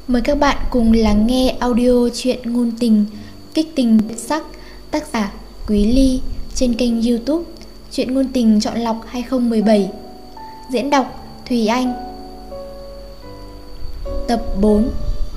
Mời các bạn cùng lắng nghe audio truyện ngôn tình kích tình biệt sắc, tác giả Quý Ly, trên kênh YouTube Truyện ngôn tình chọn lọc 2017. Diễn đọc Thùy Anh. Tập 4.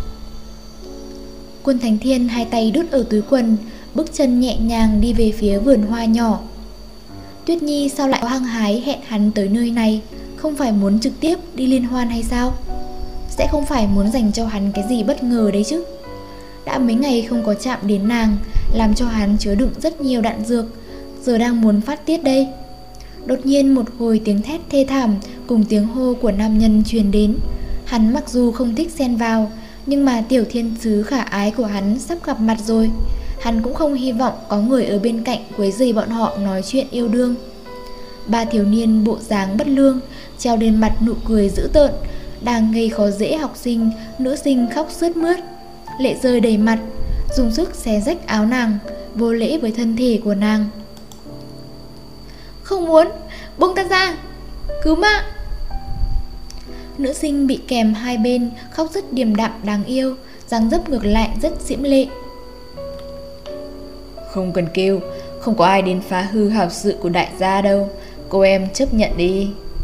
Quân Thánh Thiên hai tay đút ở túi quần, bước chân nhẹ nhàng đi về phía vườn hoa nhỏ. Tuyết Nhi sao lại có hăng hái hẹn hắn tới nơi này? Không phải muốn trực tiếp đi liên hoan hay sao? Sẽ không phải muốn dành cho hắn cái gì bất ngờ đấy chứ? Đã mấy ngày không có chạm đến nàng, làm cho hắn chứa đựng rất nhiều đạn dược, giờ đang muốn phát tiết đây. Đột nhiên một hồi tiếng thét thê thảm cùng tiếng hô của nam nhân truyền đến. Hắn mặc dù không thích xen vào, nhưng mà tiểu thiên sứ khả ái của hắn sắp gặp mặt rồi. Hắn cũng không hy vọng có người ở bên cạnh quấy rầy bọn họ nói chuyện yêu đương. Ba thiếu niên bộ dáng bất lương, treo lên mặt nụ cười dữ tợn, đang gây khó dễ học sinh, nữ sinh khóc sướt mướt, lệ rơi đầy mặt, dùng sức xé rách áo nàng, vô lễ với thân thể của nàng. Không muốn, buông ta ra, cứu mạng. Nữ sinh bị kèm hai bên khóc rất điềm đạm đáng yêu, dáng dấp ngược lại rất diễm lệ. Không cần kêu, không có ai đến phá hư hào sự của đại gia đâu, cô em chấp nhận đi.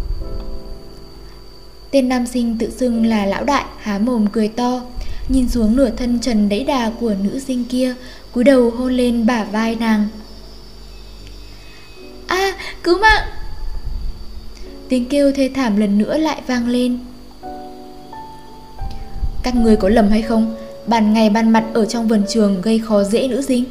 Tên nam sinh tự xưng là lão đại há mồm cười to, nhìn xuống nửa thân trần đẫy đà của nữ sinh kia, cúi đầu hôn lên bả vai nàng. Cứu mạng! Tiếng kêu thê thảm lần nữa lại vang lên. Các người có lầm hay không? Ban ngày ban mặt ở trong vườn trường gây khó dễ nữ sinh.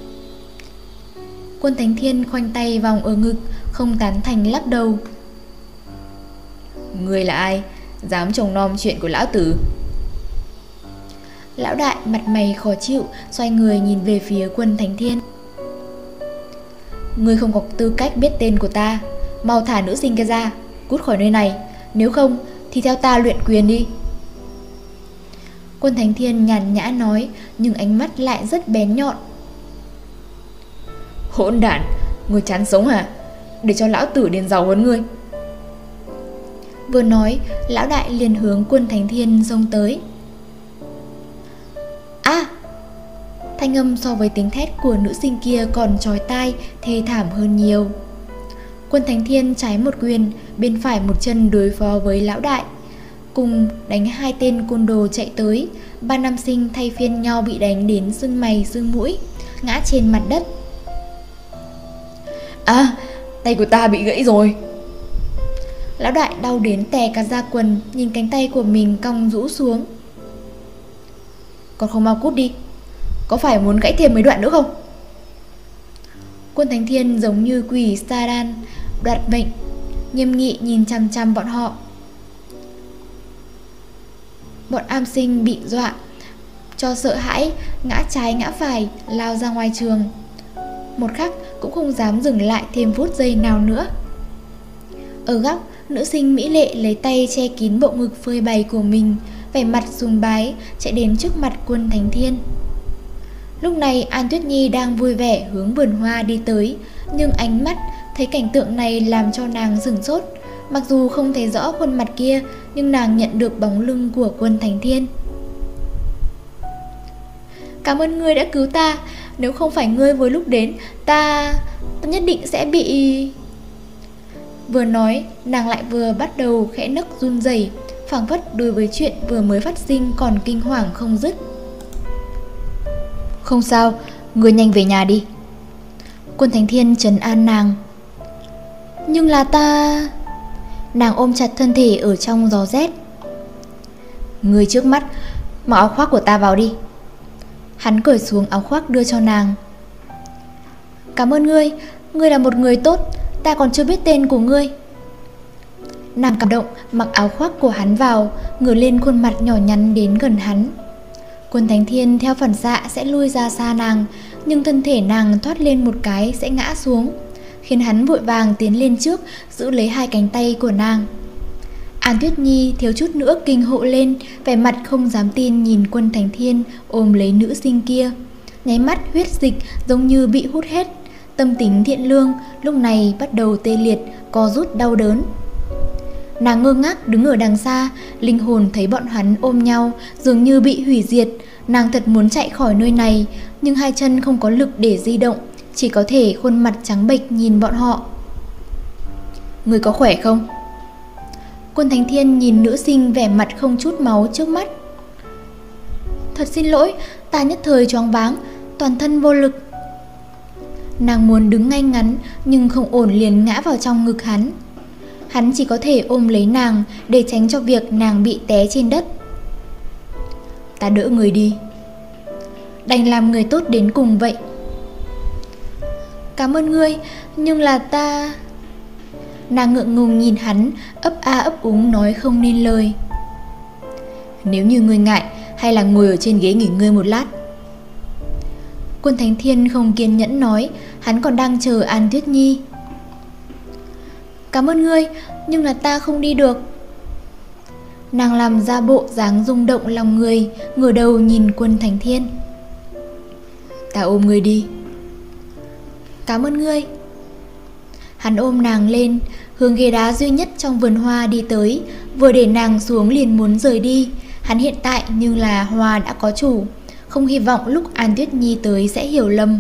Quân Thánh Thiên khoanh tay vòng ở ngực, không tán thành lắc đầu. Người là ai? Dám trông nom chuyện của lão tử? Lão đại mặt mày khó chịu, xoay người nhìn về phía Quân Thánh Thiên. Ngươi không có tư cách biết tên của ta, mau thả nữ sinh kia ra, cút khỏi nơi này, nếu không thì theo ta luyện quyền đi. Quân Thánh Thiên nhàn nhã nói, nhưng ánh mắt lại rất bén nhọn. Hỗn đản, ngươi chán sống hả? Để cho lão tử điền giàu hơn ngươi. Vừa nói, lão đại liền hướng Quân Thánh Thiên xông tới. Thanh âm so với tiếng thét của nữ sinh kia còn chói tai, thê thảm hơn nhiều. Quân Thánh Thiên trái một quyền, bên phải một chân đối phó với lão đại, cùng đánh hai tên côn đồ chạy tới. Ba nam sinh thay phiên nhau bị đánh đến sưng mày sưng mũi, ngã trên mặt đất. Tay của ta bị gãy rồi. Lão đại đau đến tè cả da quần, nhìn cánh tay của mình cong rũ xuống. Còn không mau cút đi, có phải muốn gãy thêm mấy đoạn nữa không? Quân Thánh Thiên giống như quỷ sa đan đoạt mệnh, nghiêm nghị nhìn chằm chằm bọn họ. Bọn am sinh bị dọa cho sợ hãi, ngã trái ngã phải, lao ra ngoài trường. Một khắc cũng không dám dừng lại thêm phút giây nào nữa. Ở góc, nữ sinh mỹ lệ lấy tay che kín bộ ngực phơi bày của mình, vẻ mặt sùng bái, chạy đến trước mặt Quân Thánh Thiên. Lúc này An Tuyết Nhi đang vui vẻ hướng vườn hoa đi tới, nhưng ánh mắt thấy cảnh tượng này làm cho nàng sửng sốt. Mặc dù không thấy rõ khuôn mặt kia, nhưng nàng nhận được bóng lưng của Quân Thánh Thiên. Cảm ơn ngươi đã cứu ta, nếu không phải ngươi vừa lúc đến, ta nhất định sẽ bị... Vừa nói, nàng lại vừa bắt đầu khẽ nấc run rẩy, phảng phất đối với chuyện vừa mới phát sinh còn kinh hoàng không dứt. Không sao, ngươi nhanh về nhà đi. Quân Thánh Thiên trấn an nàng. Nhưng là ta... Nàng ôm chặt thân thể ở trong gió rét. Ngươi trước mắt, mặc áo khoác của ta vào đi. Hắn cởi xuống áo khoác đưa cho nàng. Cảm ơn ngươi, ngươi là một người tốt, ta còn chưa biết tên của ngươi. Nàng cảm động mặc áo khoác của hắn vào, ngửa lên khuôn mặt nhỏ nhắn đến gần hắn. Quân Thánh Thiên theo phản xạ sẽ lui ra xa nàng, nhưng thân thể nàng thoát lên một cái sẽ ngã xuống, khiến hắn vội vàng tiến lên trước, giữ lấy hai cánh tay của nàng. An Tuyết Nhi thiếu chút nữa kinh hộ lên, vẻ mặt không dám tin nhìn Quân Thánh Thiên ôm lấy nữ sinh kia. Nháy mắt huyết dịch giống như bị hút hết, tâm tính thiện lương lúc này bắt đầu tê liệt, co rút đau đớn. Nàng ngơ ngác đứng ở đằng xa, linh hồn thấy bọn hắn ôm nhau, dường như bị hủy diệt. Nàng thật muốn chạy khỏi nơi này, nhưng hai chân không có lực để di động, chỉ có thể khuôn mặt trắng bệch nhìn bọn họ. Người có khỏe không? Quân Thánh Thiên nhìn nữ sinh vẻ mặt không chút máu trước mắt. Thật xin lỗi, ta nhất thời choáng váng, toàn thân vô lực. Nàng muốn đứng ngay ngắn, nhưng không ổn liền ngã vào trong ngực hắn. Hắn chỉ có thể ôm lấy nàng để tránh cho việc nàng bị té trên đất. Ta đỡ người đi. Đành làm người tốt đến cùng vậy. Cảm ơn ngươi, nhưng là ta... Nàng ngượng ngùng nhìn hắn, ấp a ấp úng nói không nên lời. Nếu như ngươi ngại, hay là ngồi ở trên ghế nghỉ ngơi một lát. Quân Thánh Thiên không kiên nhẫn nói, hắn còn đang chờ An Tuyết Nhi. Cảm ơn ngươi, nhưng là ta không đi được. Nàng làm ra bộ dáng rung động lòng người, ngửa đầu nhìn Quân Thánh Thiên. Ta ôm ngươi đi. Cảm ơn ngươi. Hắn ôm nàng lên, hướng ghế đá duy nhất trong vườn hoa đi tới, vừa để nàng xuống liền muốn rời đi. Hắn hiện tại như là hoa đã có chủ, không hy vọng lúc An Tuyết Nhi tới sẽ hiểu lầm.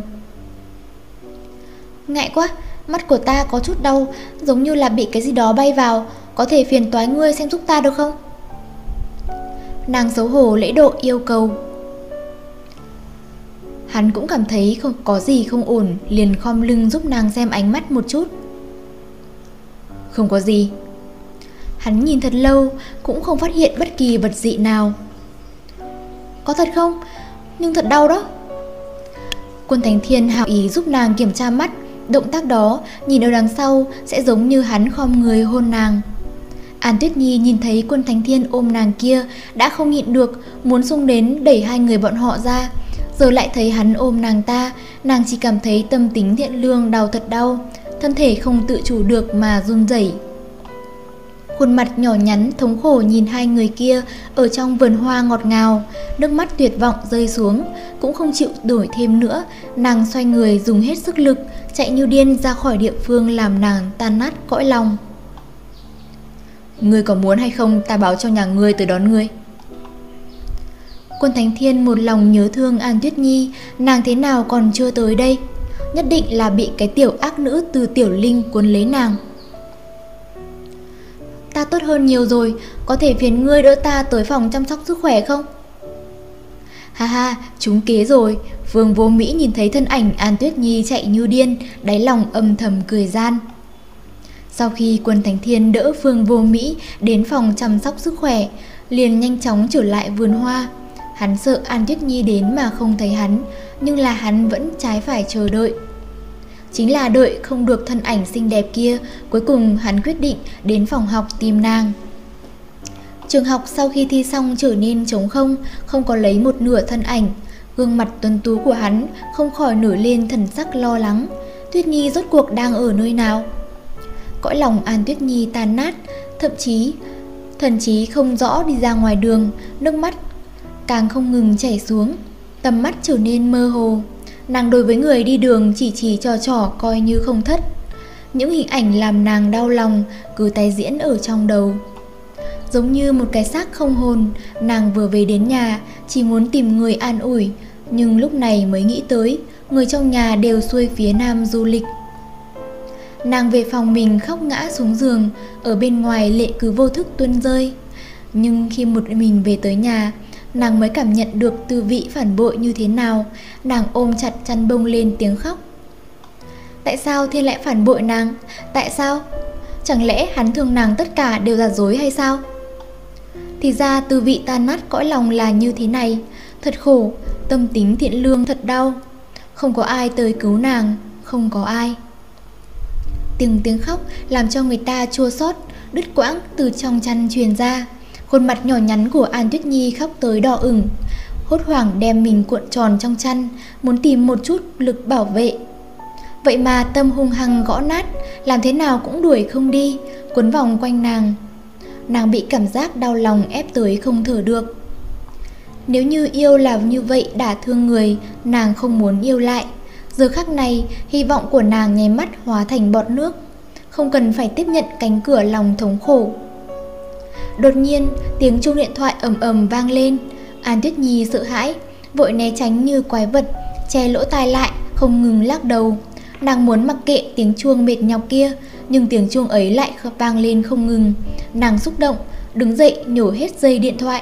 Ngại quá, mắt của ta có chút đau, giống như là bị cái gì đó bay vào, có thể phiền toái ngươi xem giúp ta được không? Nàng xấu hổ lễ độ yêu cầu. Hắn cũng cảm thấy không có gì không ổn, liền khom lưng giúp nàng xem ánh mắt một chút. Không có gì. Hắn nhìn thật lâu, cũng không phát hiện bất kỳ vật dị nào. Có thật không? Nhưng thật đau đó. Quân Thánh Thiên hào ý giúp nàng kiểm tra mắt. Động tác đó, nhìn ở đằng sau, sẽ giống như hắn khom người hôn nàng. An Tuyết Nhi nhìn thấy Quân Thánh Thiên ôm nàng kia, đã không nhịn được, muốn xông đến đẩy hai người bọn họ ra. Giờ lại thấy hắn ôm nàng ta, nàng chỉ cảm thấy tâm tính thiện lương đau thật đau, thân thể không tự chủ được mà run rẩy. Khuôn mặt nhỏ nhắn thống khổ nhìn hai người kia ở trong vườn hoa ngọt ngào, nước mắt tuyệt vọng rơi xuống, cũng không chịu đổi thêm nữa. Nàng xoay người dùng hết sức lực, chạy như điên ra khỏi địa phương làm nàng tan nát cõi lòng. Ngươi có muốn hay không ta báo cho nhà ngươi tới đón ngươi? Quân Thánh Thiên một lòng nhớ thương An Tuyết Nhi, nàng thế nào còn chưa tới đây? Nhất định là bị cái tiểu ác nữ từ Tiểu Linh cuốn lấy nàng. Ta tốt hơn nhiều rồi, có thể phiền ngươi đỡ ta tới phòng chăm sóc sức khỏe không? Ha ha, trúng kế rồi. Vương Vô Mỹ nhìn thấy thân ảnh An Tuyết Nhi chạy như điên, đáy lòng âm thầm cười gian. Sau khi Quân Thánh Thiên đỡ Vương Vô Mỹ đến phòng chăm sóc sức khỏe, liền nhanh chóng trở lại vườn hoa. Hắn sợ An Tuyết Nhi đến mà không thấy hắn, nhưng là hắn vẫn trái phải chờ đợi. Chính là đợi không được thân ảnh xinh đẹp kia, cuối cùng hắn quyết định đến phòng học tìm nàng. Trường học sau khi thi xong trở nên trống không, không có lấy một nửa thân ảnh. Gương mặt tuấn tú của hắn không khỏi nổi lên thần sắc lo lắng. Tuyết Nhi rốt cuộc đang ở nơi nào? Cõi lòng An Tuyết Nhi tan nát, thần trí không rõ đi ra ngoài đường, nước mắt càng không ngừng chảy xuống, tầm mắt trở nên mơ hồ. Nàng đối với người đi đường chỉ trò coi như không thất. Những hình ảnh làm nàng đau lòng cứ tái diễn ở trong đầu. Giống như một cái xác không hồn, nàng vừa về đến nhà chỉ muốn tìm người an ủi, nhưng lúc này mới nghĩ tới người trong nhà đều xuôi phía Nam du lịch. Nàng về phòng mình khóc ngã xuống giường, ở bên ngoài lệ cứ vô thức tuôn rơi. Nhưng khi một mình về tới nhà, nàng mới cảm nhận được tư vị phản bội như thế nào. Nàng ôm chặt chăn bông lên tiếng khóc. Tại sao Thiên lại phản bội nàng? Tại sao? Chẳng lẽ hắn thương nàng tất cả đều là dối hay sao? Thì ra tư vị tan nát cõi lòng là như thế này. Thật khổ, tâm tính thiện lương thật đau. Không có ai tới cứu nàng, không có ai. Từng tiếng khóc làm cho người ta chua xót, đứt quãng từ trong chăn truyền ra. Khuôn mặt nhỏ nhắn của An Tuyết Nhi khóc tới đỏ ửng, hốt hoảng đem mình cuộn tròn trong chăn, muốn tìm một chút lực bảo vệ. Vậy mà tâm hung hăng gõ nát, làm thế nào cũng đuổi không đi, quấn vòng quanh nàng. Nàng bị cảm giác đau lòng ép tới không thở được. Nếu như yêu là như vậy đả thương người, nàng không muốn yêu lại. Giờ khắc này, hy vọng của nàng nháy mắt hóa thành bọt nước, không cần phải tiếp nhận cánh cửa lòng thống khổ. Đột nhiên, tiếng chuông điện thoại ầm ầm vang lên. An Tuyết Nhi sợ hãi, vội né tránh như quái vật, che lỗ tai lại, không ngừng lắc đầu. Nàng muốn mặc kệ tiếng chuông mệt nhọc kia, nhưng tiếng chuông ấy lại vang lên không ngừng. Nàng xúc động, đứng dậy nhổ hết dây điện thoại.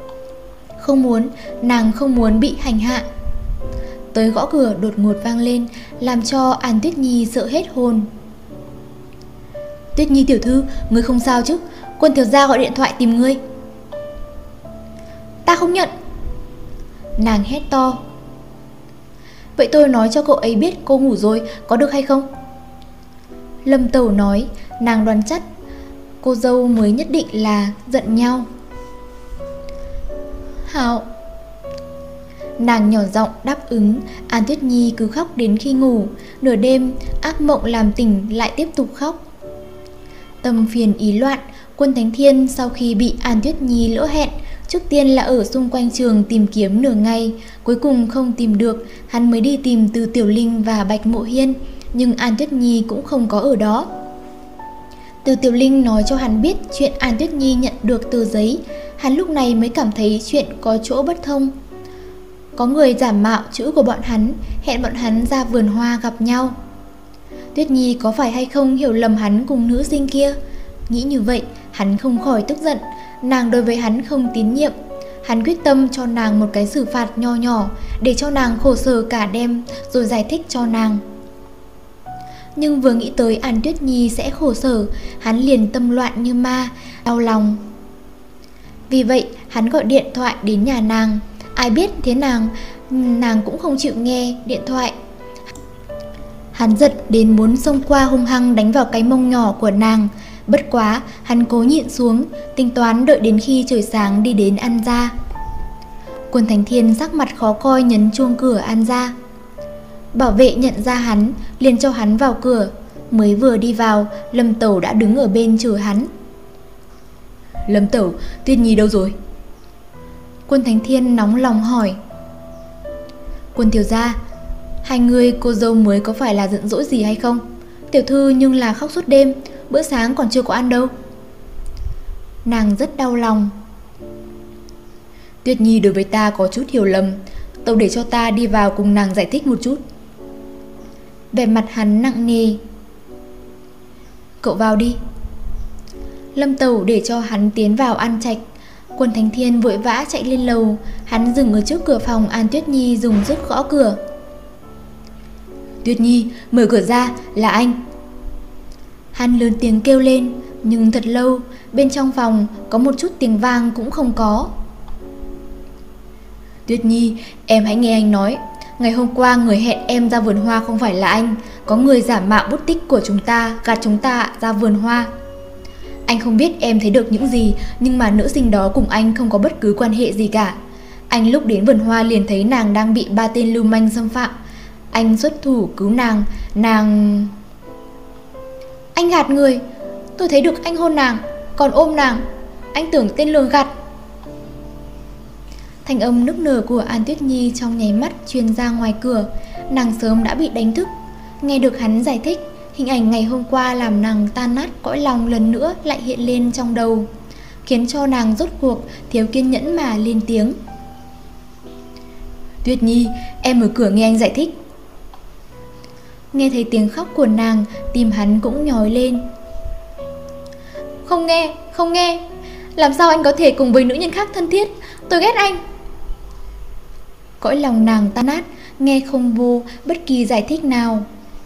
Nàng không muốn bị hành hạ. Tới gõ cửa đột ngột vang lên, làm cho An Tuyết Nhi sợ hết hồn. Tuyết Nhi tiểu thư, ngươi không sao chứ? Quân thiếu gia gọi điện thoại tìm ngươi. Ta không nhận. Nàng hét to. Vậy tôi nói cho cậu ấy biết cô ngủ rồi, có được hay không? Lâm Tẩu nói, nàng đoán chắc cô dâu mới nhất định là giận nhau. Hảo. Nàng nhỏ giọng đáp ứng. An Tuyết Nhi cứ khóc đến khi ngủ. Nửa đêm, ác mộng làm tỉnh lại tiếp tục khóc. Tâm phiền ý loạn, Quân Thánh Thiên sau khi bị An Tuyết Nhi lỡ hẹn, trước tiên là ở xung quanh trường tìm kiếm nửa ngày, cuối cùng không tìm được, hắn mới đi tìm Từ Tiểu Linh và Bạch Mộ Hiên, nhưng An Tuyết Nhi cũng không có ở đó. Từ Tiểu Linh nói cho hắn biết chuyện An Tuyết Nhi nhận được tờ giấy, hắn lúc này mới cảm thấy chuyện có chỗ bất thông. Có người giả mạo chữ của bọn hắn, hẹn bọn hắn ra vườn hoa gặp nhau. Tuyết Nhi có phải hay không hiểu lầm hắn cùng nữ sinh kia? Nghĩ như vậy, hắn không khỏi tức giận. Nàng đối với hắn không tín nhiệm. Hắn quyết tâm cho nàng một cái xử phạt nho nhỏ, để cho nàng khổ sở cả đêm, rồi giải thích cho nàng. Nhưng vừa nghĩ tới An Tuyết Nhi sẽ khổ sở, hắn liền tâm loạn như ma, đau lòng. Vì vậy, hắn gọi điện thoại đến nhà nàng. Ai biết thế nàng cũng không chịu nghe điện thoại. Hắn giận đến muốn xông qua hung hăng đánh vào cái mông nhỏ của nàng. Bất quá, hắn cố nhịn xuống, tính toán đợi đến khi trời sáng đi đến An gia. Quân Thánh Thiên sắc mặt khó coi nhấn chuông cửa An gia. Bảo vệ nhận ra hắn, liền cho hắn vào cửa. Mới vừa đi vào, Lâm Tẩu đã đứng ở bên chờ hắn. Lâm Tẩu, Tuyết Nhi đâu rồi? Quân Thánh Thiên nóng lòng hỏi. Quân thiếu gia, hai người cô dâu mới có phải là giận dỗi gì hay không? Tiểu thư nhưng là khóc suốt đêm, bữa sáng còn chưa có ăn đâu. Nàng rất đau lòng. Tuyết Nhi đối với ta có chút hiểu lầm, Tẩu để cho ta đi vào cùng nàng giải thích một chút. Vẻ mặt hắn nặng nề. Cậu vào đi. Lâm Tẩu để cho hắn tiến vào An trạch. Quân Thánh Thiên vội vã chạy lên lầu. Hắn dừng ở trước cửa phòng An Tuyết Nhi, dùng sức gõ cửa. Tuyết Nhi, mở cửa ra, là anh. Hắn lớn tiếng kêu lên, nhưng thật lâu, bên trong phòng có một chút tiếng vang cũng không có. Tuyết Nhi, em hãy nghe anh nói. Ngày hôm qua người hẹn em ra vườn hoa không phải là anh. Có người giả mạo bút tích của chúng ta, gạt chúng ta ra vườn hoa. Anh không biết em thấy được những gì, nhưng mà nữ sinh đó cùng anh không có bất cứ quan hệ gì cả. Anh lúc đến vườn hoa liền thấy nàng đang bị 3 tên lưu manh xâm phạm. Anh xuất thủ cứu nàng. Anh gạt người. Tôi thấy được anh hôn nàng, còn ôm nàng. Anh tưởng tên lường gạt. Thanh âm nức nở của An Tuyết Nhi trong nháy mắt truyền ra ngoài cửa. Nàng sớm đã bị đánh thức. Nghe được hắn giải thích, hình ảnh ngày hôm qua làm nàng tan nát cõi lòng lần nữa lại hiện lên trong đầu, khiến cho nàng rốt cuộc thiếu kiên nhẫn mà lên tiếng. Tuyết Nhi, em mở cửa nghe anh giải thích. Nghe thấy tiếng khóc của nàng, tim hắn cũng nhói lên. Không nghe. Làm sao anh có thể cùng với nữ nhân khác thân thiết? Tôi ghét anh. Cõi lòng nàng tan nát, nghe không vô bất kỳ giải thích nào.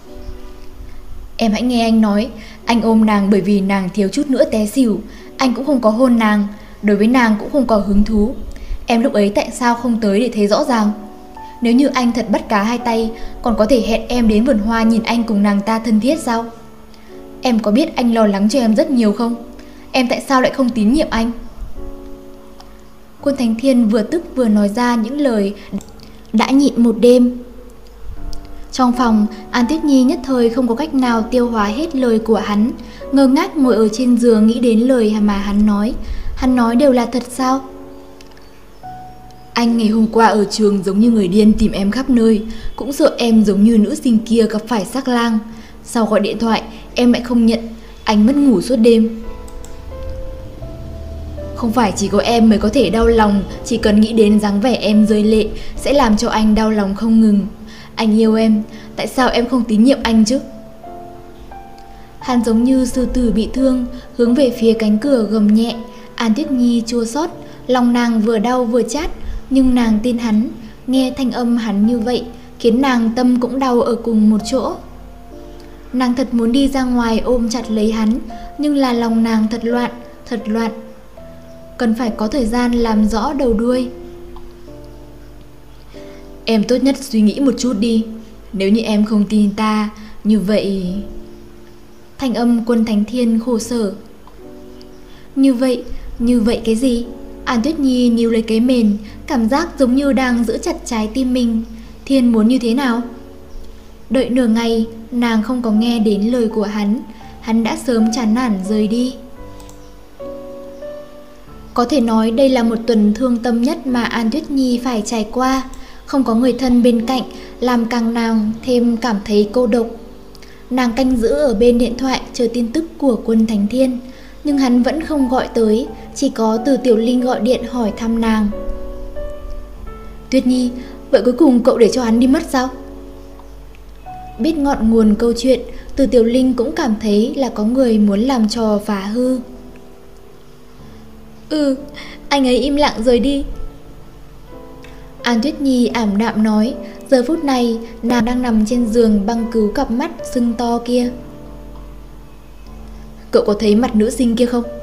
Em hãy nghe anh nói. Anh ôm nàng bởi vì nàng thiếu chút nữa té xỉu. Anh cũng không có hôn nàng, đối với nàng cũng không có hứng thú. Em lúc ấy tại sao không tới để thấy rõ ràng? Nếu như anh thật bắt cá hai tay, còn có thể hẹn em đến vườn hoa nhìn anh cùng nàng ta thân thiết sao? Em có biết anh lo lắng cho em rất nhiều không? Em tại sao lại không tín nhiệm anh? Quân Thánh Thiên vừa tức vừa nói ra những lời đã nhịn một đêm. Trong phòng, An Tuyết Nhi nhất thời không có cách nào tiêu hóa hết lời của hắn, ngơ ngác ngồi ở trên giường nghĩ đến lời mà hắn nói. Hắn nói đều là thật sao? Anh ngày hôm qua ở trường giống như người điên tìm em khắp nơi, cũng sợ em giống như nữ sinh kia gặp phải sắc lang. Sau gọi điện thoại, em lại không nhận, anh mất ngủ suốt đêm. Không phải chỉ có em mới có thể đau lòng, chỉ cần nghĩ đến dáng vẻ em rơi lệ sẽ làm cho anh đau lòng không ngừng. Anh yêu em, tại sao em không tín nhiệm anh chứ? Hắn giống như sư tử bị thương, hướng về phía cánh cửa gầm nhẹ. An Tuyết Nhi chua xót, lòng nàng vừa đau vừa chát, nhưng nàng tin hắn. Nghe thanh âm hắn như vậy khiến nàng tâm cũng đau ở cùng một chỗ. Nàng thật muốn đi ra ngoài ôm chặt lấy hắn, nhưng là lòng nàng thật loạn. Cần phải có thời gian làm rõ đầu đuôi. Em tốt nhất suy nghĩ một chút đi. Nếu như em không tin ta, như vậy... Thanh âm Quân Thánh Thiên khổ sở. Như vậy cái gì? An Tuyết Nhi níu lấy cái mền, cảm giác giống như đang giữ chặt trái tim mình. Thiên muốn như thế nào? Đợi nửa ngày, nàng không có nghe đến lời của hắn đã sớm chán nản rời đi. Có thể nói đây là một tuần thương tâm nhất mà An Tuyết Nhi phải trải qua. Không có người thân bên cạnh làm càng nàng thêm cảm thấy cô độc. Nàng canh giữ ở bên điện thoại chờ tin tức của Quân Thánh Thiên, nhưng hắn vẫn không gọi tới, chỉ có Từ Tiểu Linh gọi điện hỏi thăm nàng. Tuyết Nhi, vậy cuối cùng cậu để cho hắn đi mất sao? Biết ngọn nguồn câu chuyện, Từ Tiểu Linh cũng cảm thấy là có người muốn làm trò phá hư. Anh ấy im lặng rời đi. An Tuyết Nhi ảm đạm nói, giờ phút này nàng đang nằm trên giường băng cứu cặp mắt sưng to kia. Cậu có thấy mặt nữ sinh kia không?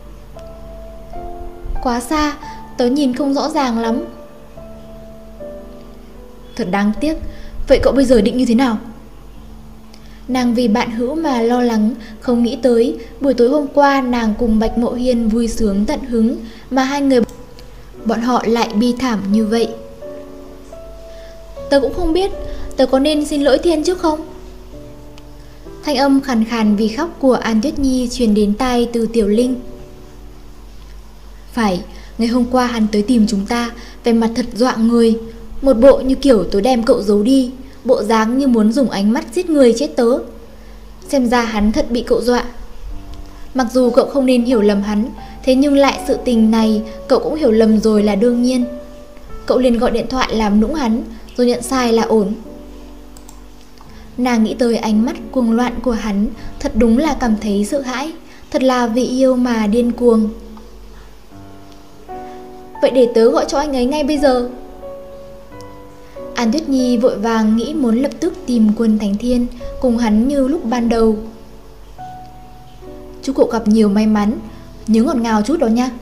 Quá xa, tớ nhìn không rõ ràng lắm. Thật đáng tiếc. Vậy cậu bây giờ định như thế nào? Nàng vì bạn hữu mà lo lắng, không nghĩ tới buổi tối hôm qua nàng cùng Bạch Mộ Hiên vui sướng tận hứng, mà hai người bọn họ lại bi thảm như vậy. Tớ cũng không biết, tớ có nên xin lỗi Thiên trước không? Thanh âm khàn khàn vì khóc của An Tuyết Nhi truyền đến tai Từ Tiểu Linh. Phải, ngày hôm qua hắn tới tìm chúng ta, vẻ mặt thật dọa người, một bộ như kiểu tôi đem cậu giấu đi, bộ dáng như muốn dùng ánh mắt giết người chết tớ. Xem ra hắn thật bị cậu dọa. Mặc dù cậu không nên hiểu lầm hắn, thế nhưng lại sự tình này cậu cũng hiểu lầm rồi là đương nhiên. Cậu liền gọi điện thoại làm nũng hắn, rồi nhận sai là ổn. Nàng nghĩ tới ánh mắt cuồng loạn của hắn, thật đúng là cảm thấy sợ hãi, thật là vì yêu mà điên cuồng. Vậy để tớ gọi cho anh ấy ngay bây giờ. An Tuyết Nhi vội vàng nghĩ muốn lập tức tìm Quân Thánh Thiên cùng hắn như lúc ban đầu. Chúc cậu gặp nhiều may mắn, nhớ ngọt ngào chút đó nha.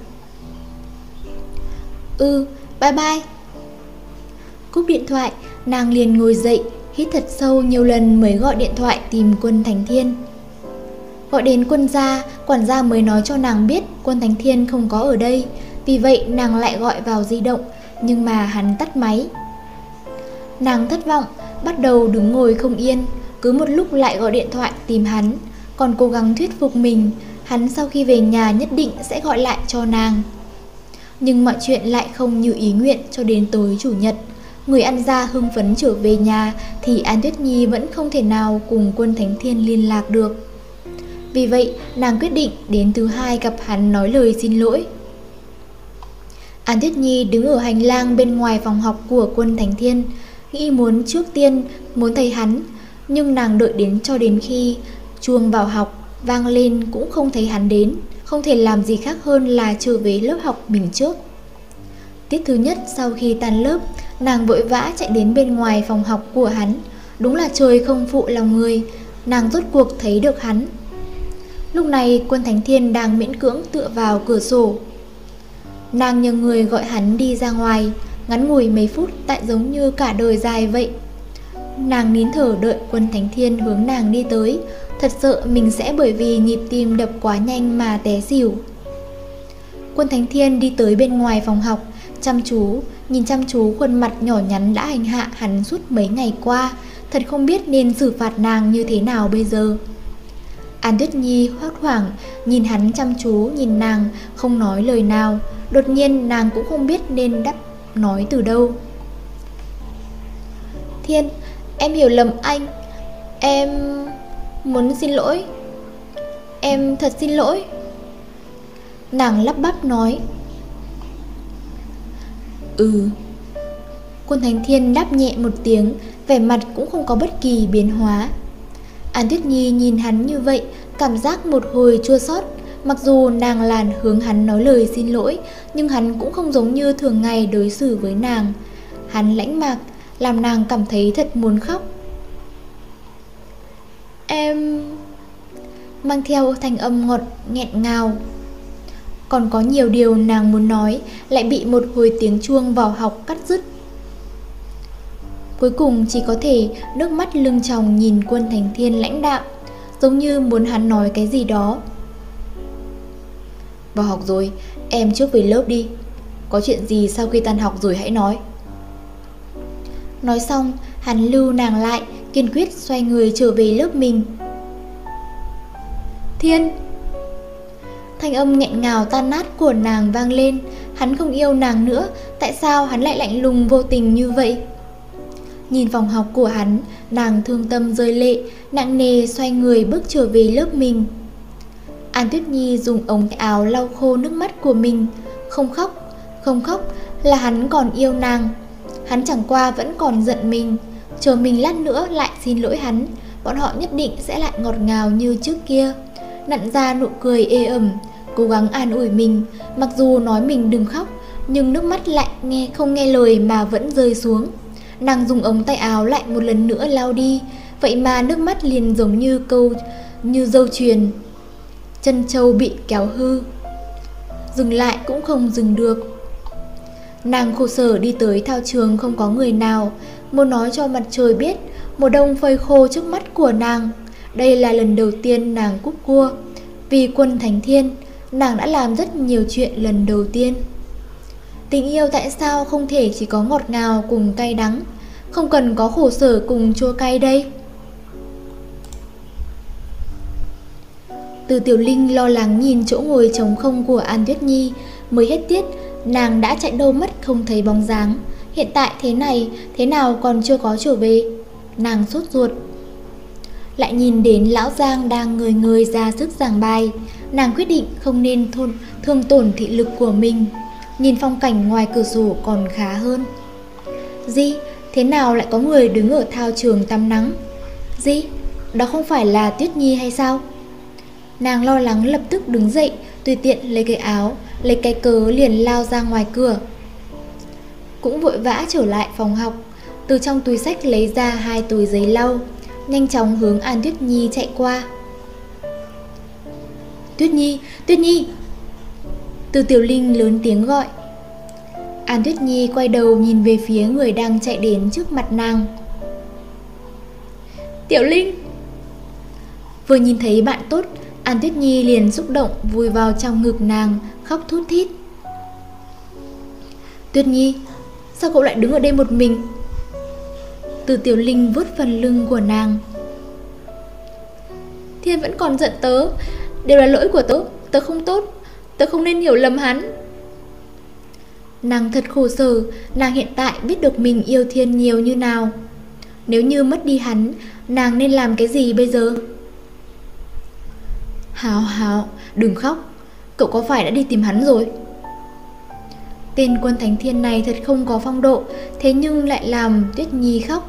Bye bye. Cúp điện thoại, nàng liền ngồi dậy, hít thật sâu nhiều lần mới gọi điện thoại tìm Quân Thánh Thiên. Gọi đến quân gia, quản gia mới nói cho nàng biết Quân Thánh Thiên không có ở đây, vì vậy nàng lại gọi vào di động, nhưng mà hắn tắt máy. Nàng thất vọng, bắt đầu đứng ngồi không yên, cứ một lúc lại gọi điện thoại tìm hắn, còn cố gắng thuyết phục mình, hắn sau khi về nhà nhất định sẽ gọi lại cho nàng. Nhưng mọi chuyện lại không như ý nguyện cho đến tối Chủ nhật. Người ăn ra hưng phấn trở về nhà thì An Tuyết Nhi vẫn không thể nào cùng Quân Thánh Thiên liên lạc được. Vì vậy, nàng quyết định đến thứ hai gặp hắn nói lời xin lỗi. An Tuyết Nhi đứng ở hành lang bên ngoài phòng học của Quân Thánh Thiên, nghĩ muốn trước tiên muốn thấy hắn, nhưng nàng đợi đến cho đến khi chuông vào học vang lên cũng không thấy hắn đến, không thể làm gì khác hơn là trở về lớp học mình trước. Tiết thứ nhất sau khi tan lớp, nàng vội vã chạy đến bên ngoài phòng học của hắn. Đúng là trời không phụ lòng người, nàng rốt cuộc thấy được hắn. Lúc này Quân Thánh Thiên đang miễn cưỡng tựa vào cửa sổ. Nàng nhờ người gọi hắn đi ra ngoài, ngắn ngủi mấy phút tại giống như cả đời dài vậy. Nàng nín thở đợi Quân Thánh Thiên hướng nàng đi tới, thật sợ mình sẽ bởi vì nhịp tim đập quá nhanh mà té xỉu. Quân Thánh Thiên đi tới bên ngoài phòng học, nhìn chăm chú khuôn mặt nhỏ nhắn đã hành hạ hắn suốt mấy ngày qua, thật không biết nên xử phạt nàng như thế nào bây giờ. An Tuyết Nhi hốt hoảng nhìn hắn chăm chú nhìn nàng, không nói lời nào. Đột nhiên nàng cũng không biết nên nói từ đâu. Thiên, em hiểu lầm anh. Em muốn xin lỗi. Em thật xin lỗi. Nàng lắp bắp nói: "Ừ." Quân Thánh Thiên đáp nhẹ một tiếng, vẻ mặt cũng không có bất kỳ biến hóa. An Tuyết Nhi nhìn hắn như vậy, cảm giác một hồi chua xót. Mặc dù nàng là hướng hắn nói lời xin lỗi, nhưng hắn cũng không giống như thường ngày đối xử với nàng. Hắn lãnh mạc, làm nàng cảm thấy thật muốn khóc. "Em..." mang theo thanh âm ngọt nghẹn ngào. Còn có nhiều điều nàng muốn nói, lại bị một hồi tiếng chuông vào học cắt dứt. Cuối cùng chỉ có thể nước mắt lưng tròng nhìn Quân Thánh Thiên lãnh đạm, giống như muốn hắn nói cái gì đó. "Vào học rồi, em trước về lớp đi. Có chuyện gì sau khi tan học rồi hãy nói." Nói xong, hắn lưu nàng lại, kiên quyết xoay người trở về lớp mình. "Thiên..." Thanh âm nghẹn ngào tan nát của nàng vang lên. Hắn không yêu nàng nữa, tại sao hắn lại lạnh lùng vô tình như vậy? Nhìn phòng học của hắn, nàng thương tâm rơi lệ, nặng nề xoay người bước trở về lớp mình. An Tuyết Nhi dùng ống tay áo lau khô nước mắt của mình. Không khóc, không khóc, là hắn còn yêu nàng. Hắn chẳng qua vẫn còn giận mình. Chờ mình lát nữa lại xin lỗi hắn, bọn họ nhất định sẽ lại ngọt ngào như trước kia. Nặn ra nụ cười ê ẩm, cố gắng an ủi mình. Mặc dù nói mình đừng khóc, nhưng nước mắt lại không nghe lời mà vẫn rơi xuống. Nàng dùng ống tay áo lại một lần nữa lau đi, vậy mà nước mắt liền giống như dâu chuyền. Chân trâu bị kéo hư, dừng lại cũng không dừng được. Nàng khổ sở đi tới thao trường không có người nào, muốn nói cho mặt trời biết mùa đông phơi khô trước mắt của nàng. Đây là lần đầu tiên nàng cúp cua. Vì Quân Thánh Thiên, nàng đã làm rất nhiều chuyện lần đầu tiên. Tình yêu tại sao không thể chỉ có ngọt ngào cùng cay đắng, không cần có khổ sở cùng chua cay đây? Từ Tiểu Linh lo lắng nhìn chỗ ngồi trống không của An Tuyết Nhi. Mới hết tiết, nàng đã chạy đâu mất không thấy bóng dáng. Hiện tại thế này, thế nào còn chưa có trở về? Nàng sốt ruột. Lại nhìn đến lão Giang đang người ra sức giảng bài. Nàng quyết định không nên thương tổn thị lực của mình. Nhìn phong cảnh ngoài cửa sổ còn khá hơn. Gì? Thế nào lại có người đứng ở thao trường tắm nắng? Gì? Đó không phải là Tuyết Nhi hay sao? Nàng lo lắng lập tức đứng dậy, tùy tiện lấy cái áo, lấy cái cớ liền lao ra ngoài cửa. Cũng vội vã trở lại phòng học, từ trong túi xách lấy ra 2 túi giấy lau, nhanh chóng hướng An Tuyết Nhi chạy qua. "Tuyết Nhi, Tuyết Nhi!" Từ Tiểu Linh lớn tiếng gọi. An Tuyết Nhi quay đầu nhìn về phía người đang chạy đến trước mặt nàng. "Tiểu Linh!" Vừa nhìn thấy bạn tốt, An Tuyết Nhi liền xúc động vùi vào trong ngực nàng, khóc thút thít. "Tuyết Nhi, sao cậu lại đứng ở đây một mình?" Từ Tiểu Linh vuốt phần lưng của nàng. "Thiên vẫn còn giận tớ, đều là lỗi của tớ, tớ không tốt, tớ không nên hiểu lầm hắn." Nàng thật khổ sở, nàng hiện tại biết được mình yêu Thiên nhiều như nào. Nếu như mất đi hắn, nàng nên làm cái gì bây giờ? Hào, đừng khóc, cậu có phải đã đi tìm hắn rồi?" Tên Quân Thánh Thiên này thật không có phong độ, thế nhưng lại làm Tuyết Nhi khóc.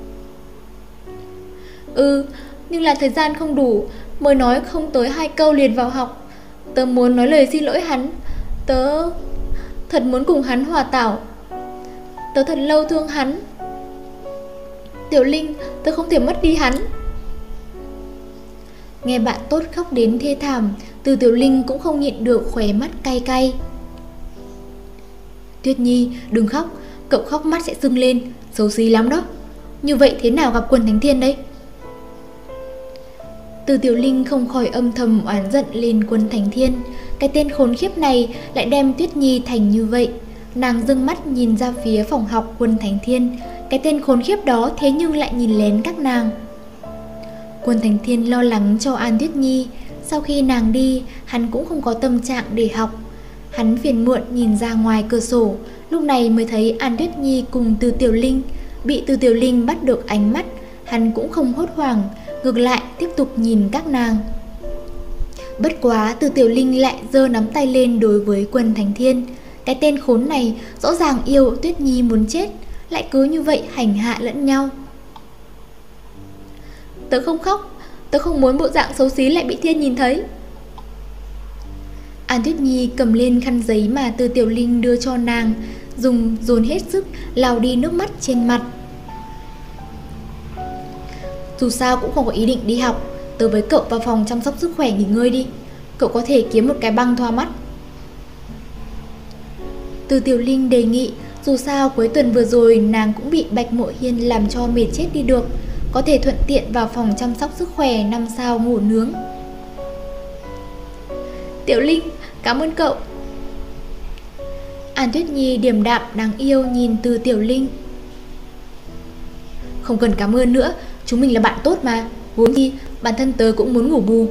Nhưng là thời gian không đủ, mới nói không tới 2 câu liền vào học. Tớ muốn nói lời xin lỗi hắn. Tớ thật muốn cùng hắn hòa tảo. Tớ thật lâu thương hắn. Tiểu Linh, tớ không thể mất đi hắn. Nghe bạn tốt khóc đến thê thảm, Từ Tiểu Linh cũng không nhịn được khóe mắt cay cay. "Tuyết Nhi, đừng khóc, cậu khóc mắt sẽ sưng lên, xấu xí lắm đó. Như vậy thế nào gặp Quân Thánh Thiên đây?" Từ Tiểu Linh không khỏi âm thầm oán giận lên Quân Thánh Thiên. Cái tên khốn khiếp này lại đem Tuyết Nhi thành như vậy. Nàng dưng mắt nhìn ra phía phòng học Quân Thánh Thiên. Cái tên khốn khiếp đó thế nhưng lại nhìn lén các nàng. Quân Thánh Thiên lo lắng cho An Tuyết Nhi. Sau khi nàng đi, hắn cũng không có tâm trạng để học. Hắn phiền muộn nhìn ra ngoài cửa sổ, lúc này mới thấy An Tuyết Nhi cùng Từ Tiểu Linh. Bị Từ Tiểu Linh bắt được ánh mắt, hắn cũng không hốt hoảng, ngược lại tiếp tục nhìn các nàng. Bất quá Từ Tiểu Linh lại giơ nắm tay lên đối với Quân Thánh Thiên. Cái tên khốn này rõ ràng yêu Tuyết Nhi muốn chết, lại cứ như vậy hành hạ lẫn nhau. Tớ không khóc, tớ không muốn bộ dạng xấu xí lại bị Thiên nhìn thấy. An Tuyết Nhi cầm lên khăn giấy mà Từ Tiểu Linh đưa cho nàng, dồn hết sức lau đi nước mắt trên mặt. Dù sao cũng không có ý định đi học, tớ với cậu vào phòng chăm sóc sức khỏe nghỉ ngơi đi. Cậu có thể kiếm một cái băng thoa mắt. Từ Tiểu Linh đề nghị, dù sao cuối tuần vừa rồi nàng cũng bị Bạch Mộ Hiên làm cho mệt chết đi được, có thể thuận tiện vào phòng chăm sóc sức khỏe 5 sao ngủ nướng. Tiểu Linh, cảm ơn cậu. An Tuyết Nhi điềm đạm đáng yêu nhìn Từ Tiểu Linh. Không cần cảm ơn nữa, chúng mình là bạn tốt mà. Huống chi bản thân tớ cũng muốn ngủ bù.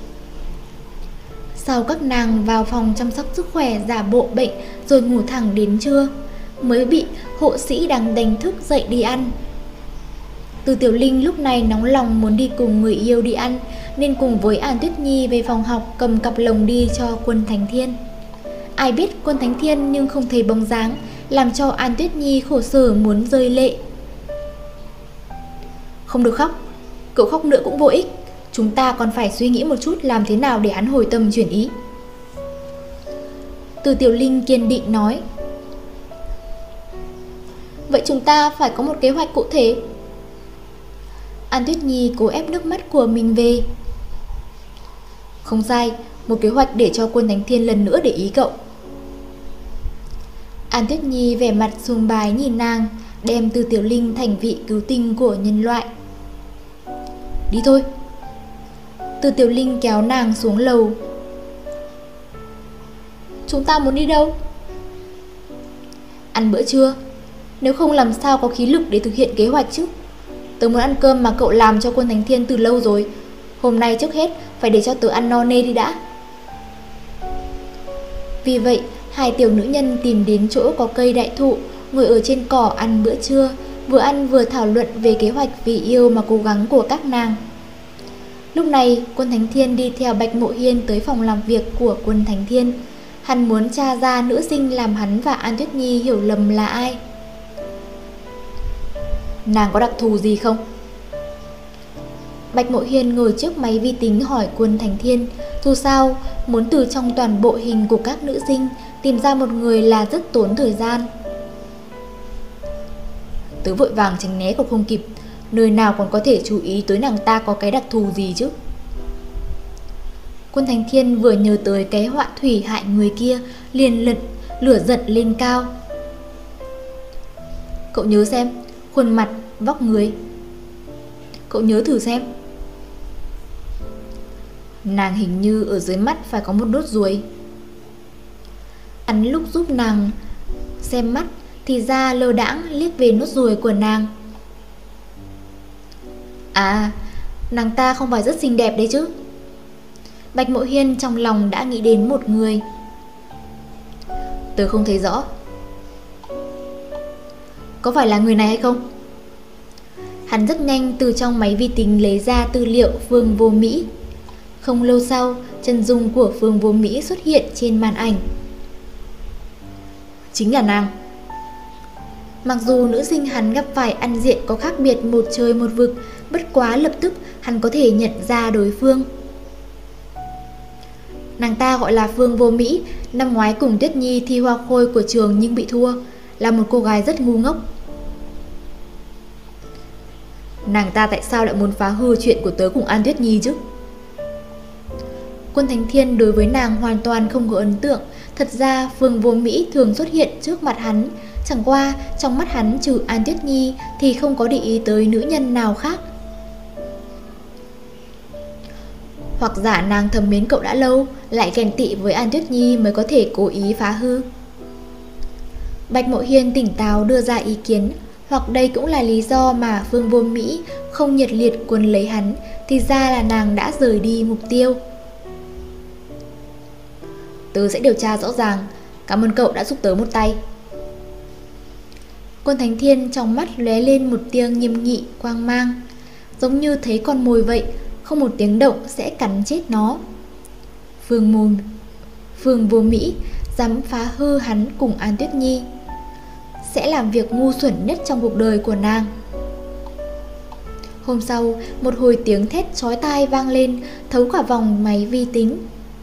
Sau các nàng vào phòng chăm sóc sức khỏe giả bộ bệnh rồi ngủ thẳng đến trưa, mới bị hộ sĩ đang đánh thức dậy đi ăn. Từ Tiểu Linh lúc này nóng lòng muốn đi cùng người yêu đi ăn, nên cùng với An Tuyết Nhi về phòng học cầm cặp lồng đi cho Quân Thánh Thiên. Ai biết Quân Thánh Thiên nhưng không thấy bóng dáng, làm cho An Tuyết Nhi khổ sở muốn rơi lệ. Không được khóc, cậu khóc nữa cũng vô ích. Chúng ta còn phải suy nghĩ một chút làm thế nào để hắn hồi tâm chuyển ý. Từ Tiểu Linh kiên định nói. Vậy chúng ta phải có một kế hoạch cụ thể. An Tuyết Nhi cố ép nước mắt của mình về. Không sai, một kế hoạch để cho Quân Thánh Thiên lần nữa để ý cậu. An Tuyết Nhi vẻ mặt sùng bái nhìn nàng, đem Từ Tiểu Linh thành vị cứu tinh của nhân loại. Đi thôi. Từ Tiểu Linh kéo nàng xuống lầu. Chúng ta muốn đi đâu? Ăn bữa trưa. Nếu không làm sao có khí lực để thực hiện kế hoạch chứ. Tớ muốn ăn cơm mà cậu làm cho Quân Thánh Thiên từ lâu rồi. Hôm nay trước hết phải để cho tớ ăn no nê đi đã. Vì vậy hai tiểu nữ nhân tìm đến chỗ có cây đại thụ, ngồi ở trên cỏ ăn bữa trưa, vừa ăn vừa thảo luận về kế hoạch vì yêu mà cố gắng của các nàng. Lúc này Quân Thánh Thiên đi theo Bạch Mộ Hiên tới phòng làm việc của Quân Thánh Thiên. Hắn muốn tra ra nữ sinh làm hắn và An Tuyết Nhi hiểu lầm là ai. Nàng có đặc thù gì không? Bạch Mộ Hiên ngồi trước máy vi tính hỏi Quân Thánh Thiên. Dù sao muốn từ trong toàn bộ hình của các nữ sinh tìm ra một người là rất tốn thời gian. Tớ vội vàng tránh né còn không kịp, nơi nào còn có thể chú ý tới nàng ta có cái đặc thù gì chứ. Quân Thánh Thiên vừa nhớ tới cái họa thủy hại người kia, liền lửa giận lên cao. Cậu nhớ xem, khuôn mặt, vóc người. Cậu nhớ thử xem. Nàng hình như ở dưới mắt phải có một nốt ruồi. Hắn lúc giúp nàng xem mắt thì ra lơ đãng liếc về nốt ruồi của nàng. À, nàng ta không phải rất xinh đẹp đấy chứ. Bạch Mộ Hiên trong lòng đã nghĩ đến một người. Tớ không thấy rõ. Có phải là người này hay không? Hắn rất nhanh từ trong máy vi tính lấy ra tư liệu Phương Vô Mỹ. Không lâu sau, chân dung của Phương Vô Mỹ xuất hiện trên màn ảnh. Chính là nàng. Mặc dù nữ sinh hắn gặp phải ăn diện có khác biệt một trời một vực, bất quá lập tức hắn có thể nhận ra đối phương. Nàng ta gọi là Phương Vô Mỹ, năm ngoái cùng Tuyết Nhi thi hoa khôi của trường nhưng bị thua, là một cô gái rất ngu ngốc. Nàng ta tại sao lại muốn phá hư chuyện của tớ cùng An Tuyết Nhi chứ? Quân Thánh Thiên đối với nàng hoàn toàn không có ấn tượng. Thật ra Phương Vô Mỹ thường xuất hiện trước mặt hắn, chẳng qua trong mắt hắn trừ An Tuyết Nhi thì không có để ý tới nữ nhân nào khác. Hoặc giả nàng thầm mến cậu đã lâu, lại ghen tị với An Tuyết Nhi mới có thể cố ý phá hư. Bạch Mộ Hiên tỉnh táo đưa ra ý kiến. Hoặc đây cũng là lý do mà Phương Vô Mỹ không nhiệt liệt cuốn lấy hắn, thì ra là nàng đã rời đi mục tiêu. Tớ sẽ điều tra rõ ràng. Cảm ơn cậu đã giúp tớ một tay. Quân Thánh Thiên trong mắt lóe lên một tia nghiêm nghị quang mang, giống như thấy con mồi vậy, không một tiếng động sẽ cắn chết nó. Phương Vô Mỹ dám phá hư hắn cùng An Tuyết Nhi, sẽ làm việc ngu xuẩn nhất trong cuộc đời của nàng. Hôm sau, một hồi tiếng thét chói tai vang lên, thấu cả vòng máy vi tính.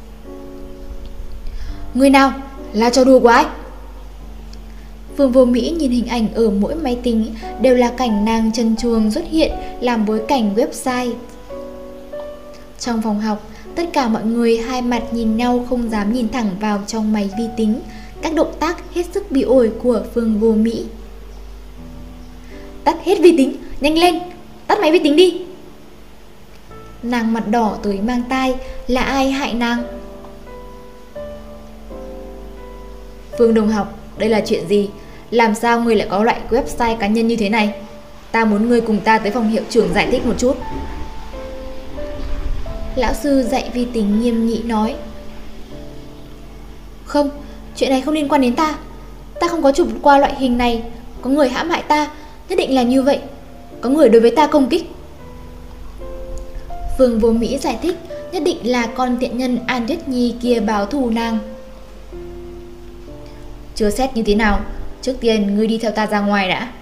Người nào? Là trò đùa của ai? Phương Vô Mỹ nhìn hình ảnh ở mỗi máy tính đều là cảnh nàng trần truồng xuất hiện làm bối cảnh website. Trong phòng học, tất cả mọi người hai mặt nhìn nhau, không dám nhìn thẳng vào trong máy vi tính các động tác hết sức bị ổi của Phương Vô Mỹ. Tắt hết vi tính, nhanh lên, tắt máy vi tính đi. Nàng mặt đỏ tới mang tai, là ai hại nàng? Phương đồng học, đây là chuyện gì? Làm sao ngươi lại có loại website cá nhân như thế này? Ta muốn ngươi cùng ta tới phòng hiệu trưởng giải thích một chút. Lão sư dạy vi tính nghiêm nghị nói. Không, chuyện này không liên quan đến ta. Ta không có chụp qua loại hình này. Có người hãm hại ta, nhất định là như vậy. Có người đối với ta công kích. Phương Vô Mỹ giải thích, nhất định là con tiện nhân An Tuyết Nhi kia báo thù nàng. Chưa xét như thế nào, trước tiên ngươi đi theo ta ra ngoài đã.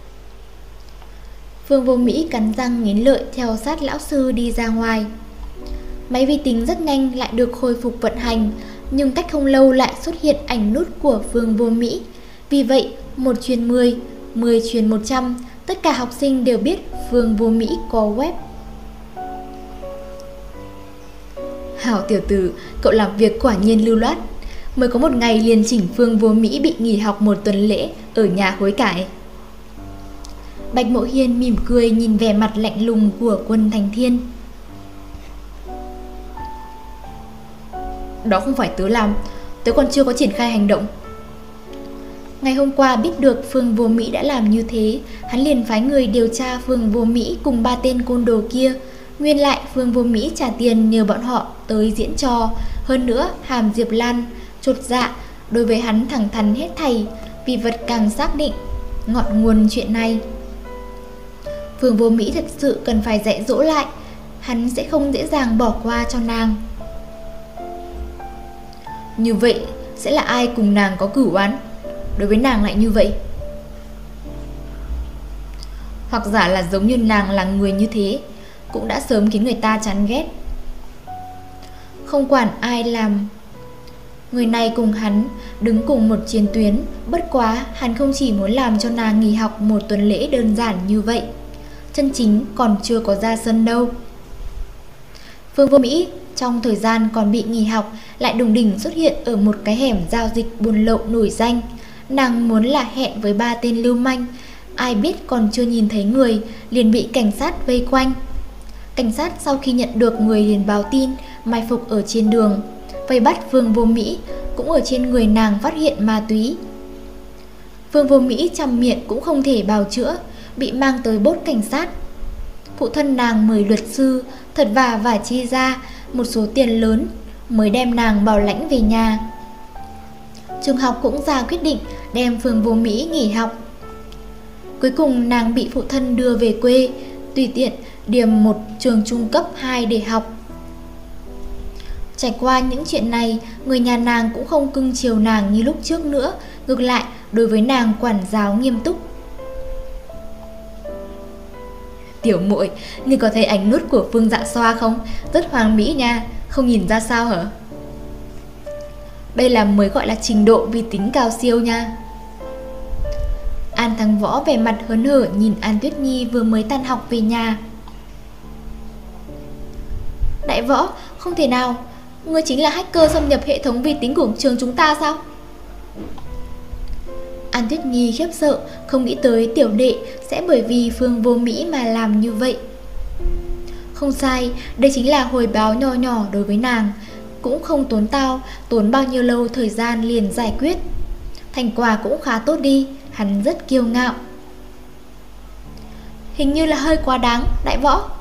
Phương Vô Mỹ cắn răng nghiến lợi theo sát lão sư đi ra ngoài. Máy vi tính rất nhanh lại được khôi phục vận hành, nhưng cách không lâu lại xuất hiện ảnh nút của Phương Vô Mỹ. Vì vậy, 1 truyền 10, 10 truyền 100, tất cả học sinh đều biết Phương Vô Mỹ có web. Hảo tiểu tử, cậu làm việc quả nhiên lưu loát. Mới có một ngày liền chỉnh Phương Vô Mỹ bị nghỉ học 1 tuần lễ ở nhà hối cải. Bạch Mộ Hiên mỉm cười nhìn vẻ mặt lạnh lùng của Quân Thành Thiên. Đó không phải tớ làm, tớ còn chưa có triển khai hành động. Ngày hôm qua biết được Phương Vô Mỹ đã làm như thế, hắn liền phái người điều tra Phương Vô Mỹ cùng 3 tên côn đồ kia. Nguyên lại Phương Vô Mỹ trả tiền nhờ bọn họ tới diễn trò. Hơn nữa Hàm Diệp Lan chột dạ đối với hắn thẳng thắn hết thảy, vì vật càng xác định ngọn nguồn chuyện này. Phương Vô Mỹ thật sự cần phải dạy dỗ lại, hắn sẽ không dễ dàng bỏ qua cho nàng. Như vậy sẽ là ai cùng nàng có cửu oán? Đối với nàng lại như vậy. Hoặc giả là giống như nàng là người như thế, cũng đã sớm khiến người ta chán ghét. Không quản ai làm, người này cùng hắn đứng cùng một chiến tuyến. Bất quá hắn không chỉ muốn làm cho nàng nghỉ học 1 tuần lễ đơn giản như vậy, chân chính còn chưa có ra sân đâu. Phương Vô Mỹ trong thời gian còn bị nghỉ học lại đùng đỉnh xuất hiện ở một cái hẻm giao dịch buôn lậu nổi danh. Nàng muốn là hẹn với 3 tên lưu manh, ai biết còn chưa nhìn thấy người liền bị cảnh sát vây quanh. Cảnh sát sau khi nhận được người liền báo tin, mai phục ở trên đường, vây bắt Phương Vô Mỹ. Cũng ở trên người nàng phát hiện ma túy. Phương Vô Mỹ trăm miệng cũng không thể bào chữa, bị mang tới bốt cảnh sát. Phụ thân nàng mời luật sư, thật vả và chi ra một số tiền lớn mới đem nàng bảo lãnh về nhà. Trường học cũng ra quyết định đem Phương Vô Mỹ nghỉ học. Cuối cùng nàng bị phụ thân đưa về quê, tùy tiện điềm một trường trung cấp 2 để học. Trải qua những chuyện này, người nhà nàng cũng không cưng chiều nàng như lúc trước nữa, ngược lại đối với nàng quản giáo nghiêm túc. Tiểu muội, ngươi có thấy ảnh nút của Phương Dạ Xoa không? Rất hoàn mỹ nha, không nhìn ra sao hả? Đây là mới gọi là trình độ vi tính cao siêu nha. An Thắng Võ vẻ mặt hớn hở nhìn An Tuyết Nhi vừa mới tan học về nhà. Đại Võ, không thể nào, ngươi chính là hacker xâm nhập hệ thống vi tính của trường chúng ta sao? An Tuyết Nhi khiếp sợ, không nghĩ tới tiểu đệ sẽ bởi vì Phương Vô Mỹ mà làm như vậy. Không sai, đây chính là hồi báo nho nhỏ đối với nàng, cũng không tốn bao nhiêu lâu thời gian liền giải quyết. Thành quả cũng khá tốt đi, hắn rất kiêu ngạo. Hình như là hơi quá đáng, Đại Võ.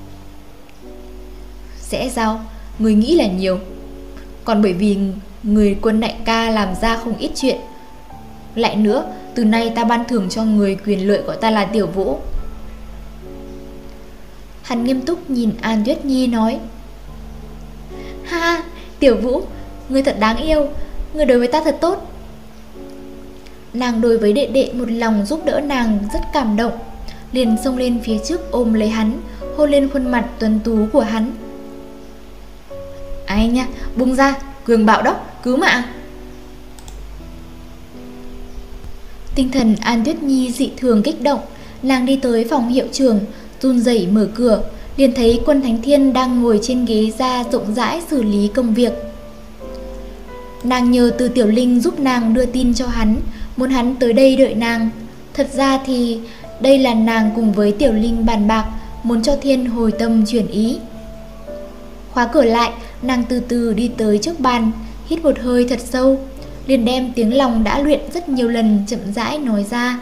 Sẽ sao? Người nghĩ là nhiều. Còn bởi vì người Quân đại ca làm ra không ít chuyện. Lại nữa, từ nay ta ban thưởng cho người quyền lợi gọi ta là Tiểu Vũ. Hắn nghiêm túc nhìn An Tuyết Nhi nói. Ha, Tiểu Vũ, ngươi thật đáng yêu, ngươi đối với ta thật tốt. Nàng đối với đệ đệ một lòng giúp đỡ nàng rất cảm động, liền xông lên phía trước ôm lấy hắn, hôn lên khuôn mặt tuấn tú của hắn. Ai nha, buông ra, cường bạo đó, cứu mạng. Tinh thần An Tuyết Nhi dị thường kích động, nàng đi tới phòng hiệu trưởng, run rẩy mở cửa, liền thấy Quân Thánh Thiên đang ngồi trên ghế da rộng rãi xử lý công việc. Nàng nhờ Từ Tiểu Linh giúp nàng đưa tin cho hắn, muốn hắn tới đây đợi nàng. Thật ra thì đây là nàng cùng với Tiểu Linh bàn bạc, muốn cho Thiên hồi tâm chuyển ý. Khóa cửa lại, nàng từ từ đi tới trước bàn, hít một hơi thật sâu, liền đem tiếng lòng đã luyện rất nhiều lần chậm rãi nói ra.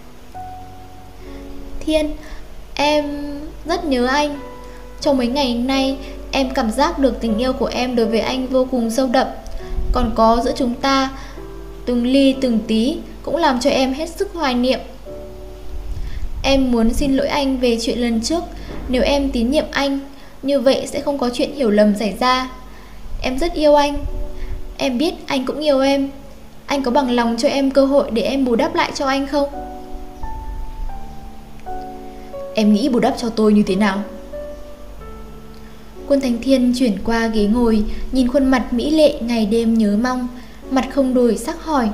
Thiên, em rất nhớ anh. Trong mấy ngày nay, em cảm giác được tình yêu của em đối với anh vô cùng sâu đậm. Còn có giữa chúng ta, từng ly từng tí cũng làm cho em hết sức hoài niệm. Em muốn xin lỗi anh về chuyện lần trước. Nếu em tín nhiệm anh, như vậy sẽ không có chuyện hiểu lầm xảy ra. Em rất yêu anh. Em biết anh cũng yêu em. Anh có bằng lòng cho em cơ hội để em bù đắp lại cho anh không? Em nghĩ bù đắp cho tôi như thế nào? Quân Thánh Thiên chuyển qua ghế ngồi, nhìn khuôn mặt mỹ lệ ngày đêm nhớ mong, mặt không đổi sắc hỏi.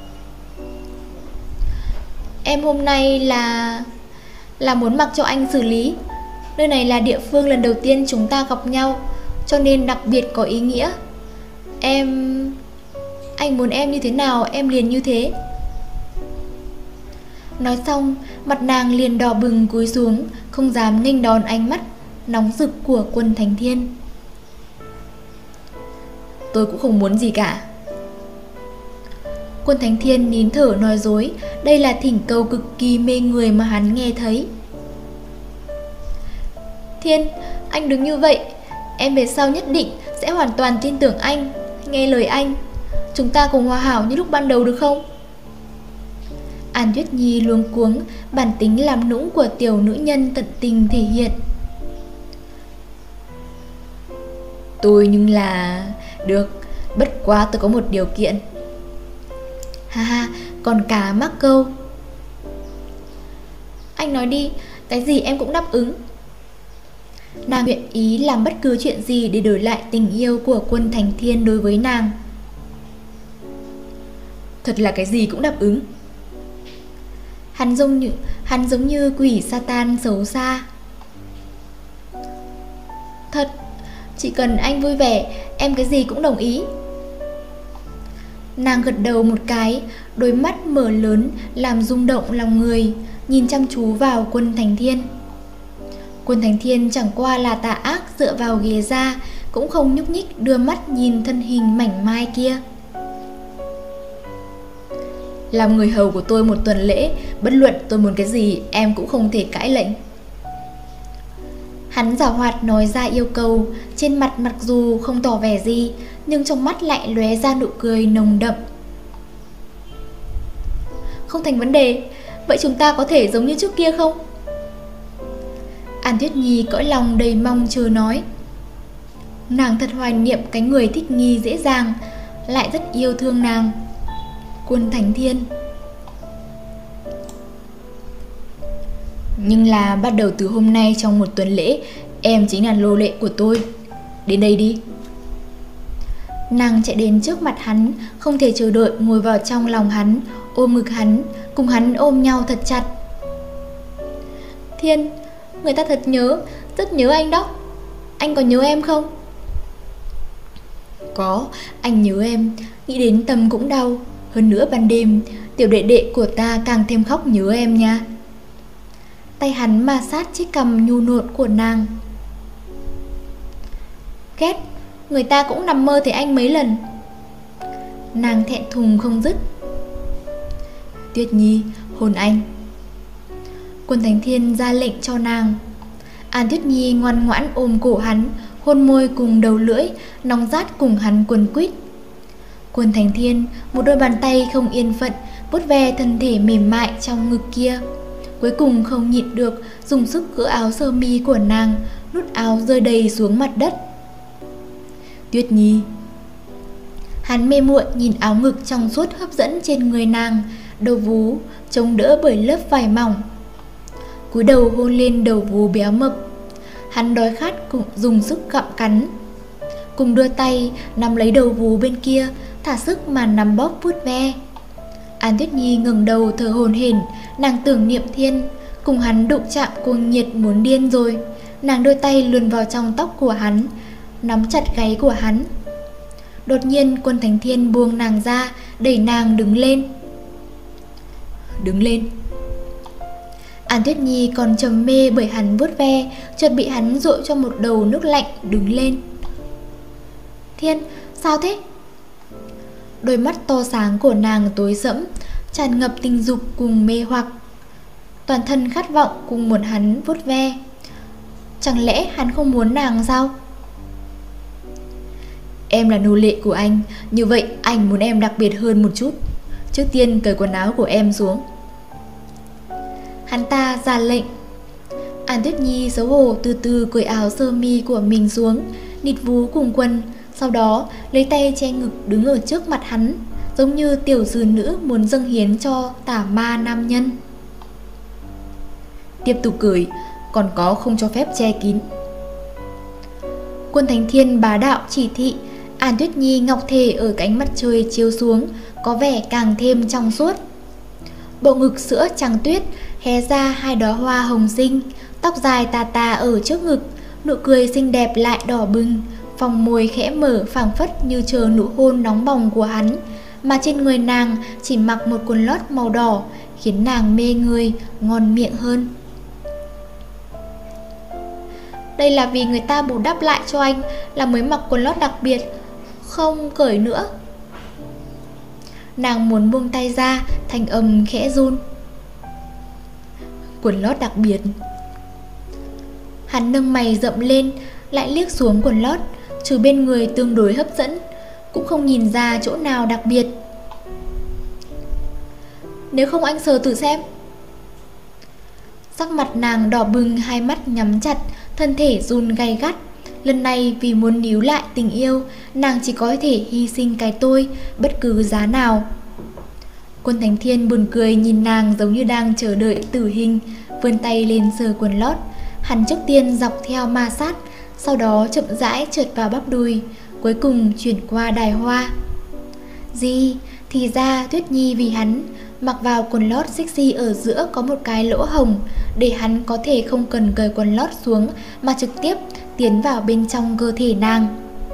Em hôm nay là muốn mặc cho anh xử lý. Nơi này là địa phương lần đầu tiên chúng ta gặp nhau, cho nên đặc biệt có ý nghĩa. Anh muốn em như thế nào em liền như thế. Nói xong, mặt nàng liền đỏ bừng cúi xuống, không dám nghênh đón ánh mắt nóng rực của Quân Thánh Thiên. Tôi cũng không muốn gì cả. Quân Thánh Thiên nín thở nói dối, đây là thỉnh cầu cực kỳ mê người mà hắn nghe thấy. Thiên, anh đừng như vậy. Em về sau nhất định sẽ hoàn toàn tin tưởng anh, nghe lời anh. Chúng ta cùng hòa hảo như lúc ban đầu được không? An Tuyết Nhi luống cuống, bản tính làm nũng của tiểu nữ nhân tận tình thể hiện. Tôi nhưng là... Được, bất quá tôi có một điều kiện. Ha ha, còn cá mắc câu. Anh nói đi, cái gì em cũng đáp ứng. Nàng nguyện ý làm bất cứ chuyện gì để đổi lại tình yêu của Quân Thánh Thiên đối với nàng. Thật là cái gì cũng đáp ứng. Hắn giống như quỷ Satan xấu xa. Thật, chỉ cần anh vui vẻ, em cái gì cũng đồng ý. Nàng gật đầu một cái, đôi mắt mở lớn làm rung động lòng người, nhìn chăm chú vào Quân Thánh Thiên. Quân Thánh Thiên chẳng qua là tà ác dựa vào ghế ra, cũng không nhúc nhích đưa mắt nhìn thân hình mảnh mai kia. Làm người hầu của tôi một tuần lễ, bất luận tôi muốn cái gì em cũng không thể cãi lệnh. Hắn giảo hoạt nói ra yêu cầu, trên mặt mặc dù không tỏ vẻ gì, nhưng trong mắt lại lóe ra nụ cười nồng đậm. Không thành vấn đề, vậy chúng ta có thể giống như trước kia không? An Tuyết Nhi cõi lòng đầy mong chờ nói. Nàng thật hoài niệm cái người thích nghi dễ dàng, lại rất yêu thương nàng. Quân Thánh Thiên. Nhưng là bắt đầu từ hôm nay trong một tuần lễ, em chính là nô lệ của tôi. Đến đây đi. Nàng chạy đến trước mặt hắn, không thể chờ đợi ngồi vào trong lòng hắn, ôm ngực hắn, cùng hắn ôm nhau thật chặt. Thiên, người ta thật nhớ, rất nhớ anh đó. Anh có nhớ em không? Có, anh nhớ em, nghĩ đến tâm cũng đau. Hơn nữa ban đêm, tiểu đệ đệ của ta càng thêm khóc nhớ em nha. Tay hắn ma sát chiếc cằm nhu nộn của nàng. Ghét, người ta cũng nằm mơ thấy anh mấy lần. Nàng thẹn thùng không dứt. Tuyết Nhi, hôn anh. Quân Thánh Thiên ra lệnh cho nàng. An Tuyết Nhi ngoan ngoãn ôm cổ hắn, hôn môi cùng đầu lưỡi, nóng rát cùng hắn quấn quýt. Quân Thánh Thiên một đôi bàn tay không yên phận vuốt ve thân thể mềm mại trong ngực kia, cuối cùng không nhịn được dùng sức gỡ áo sơ mi của nàng, nút áo rơi đầy xuống mặt đất. Tuyết Nhi. Hắn mê muội nhìn áo ngực trong suốt hấp dẫn trên người nàng, đầu vú chống đỡ bởi lớp vải mỏng. Cúi đầu hôn lên đầu vú béo mập. Hắn đói khát cũng dùng sức gặm cắn, cùng đưa tay nắm lấy đầu vú bên kia, thả sức mà nắm bóp vuốt ve. An Tuyết Nhi ngẩng đầu thở hổn hển, nàng tưởng niệm Thiên, cùng hắn đụng chạm cuồng nhiệt muốn điên rồi. Nàng đưa tay luồn vào trong tóc của hắn, nắm chặt gáy của hắn. Đột nhiên Quân Thánh Thiên buông nàng ra, đẩy nàng đứng lên. Đứng lên. An Tuyết Nhi còn trầm mê bởi hắn vuốt ve, chợt bị hắn dội cho một đầu nước lạnh, đứng lên. Thiên, sao thế? Đôi mắt to sáng của nàng tối sẫm, tràn ngập tình dục cùng mê hoặc. Toàn thân khát vọng cùng muốn hắn vuốt ve. Chẳng lẽ hắn không muốn nàng sao? Em là nô lệ của anh, như vậy anh muốn em đặc biệt hơn một chút. Trước tiên cởi quần áo của em xuống. Hắn ta ra lệnh. An Tuyết Nhi xấu hổ từ từ cởi áo sơ mi của mình xuống, nịt vú cùng quần, sau đó lấy tay che ngực đứng ở trước mặt hắn, giống như tiểu sư nữ muốn dâng hiến cho tả ma nam nhân. Tiếp tục cởi, còn có không cho phép che kín. Quân Thánh Thiên bá đạo chỉ thị. An Tuyết Nhi ngọc thể ở cánh mặt trời chiếu xuống, có vẻ càng thêm trong suốt. Bộ ngực sữa trắng tuyết hé ra hai đóa hoa hồng xinh, tóc dài tà tà ở trước ngực, nụ cười xinh đẹp lại đỏ bừng, phòng môi khẽ mở phảng phất như chờ nụ hôn nóng bỏng của hắn, mà trên người nàng chỉ mặc một quần lót màu đỏ, khiến nàng mê người, ngon miệng hơn. Đây là vì người ta bù đắp lại cho anh là mới mặc quần lót đặc biệt, không cởi nữa. Nàng muốn buông tay ra, thanh âm khẽ run. Quần lót đặc biệt. Hắn nâng mày rậm lên, lại liếc xuống quần lót, trừ bên người tương đối hấp dẫn, cũng không nhìn ra chỗ nào đặc biệt. Nếu không anh sờ thử xem. Sắc mặt nàng đỏ bừng, hai mắt nhắm chặt, thân thể run gay gắt. Lần này vì muốn níu lại tình yêu, nàng chỉ có thể hy sinh cái tôi, bất cứ giá nào. Quân Thánh Thiên buồn cười nhìn nàng giống như đang chờ đợi tử hình, vươn tay lên sờ quần lót. Hắn trước tiên dọc theo ma sát, sau đó chậm rãi trượt vào bắp đùi, cuối cùng chuyển qua đài hoa. Thì ra Tuyết Nhi vì hắn mặc vào quần lót sexy ở giữa có một cái lỗ hồng, để hắn có thể không cần cởi quần lót xuống mà trực tiếp tiến vào bên trong cơ thể nàng.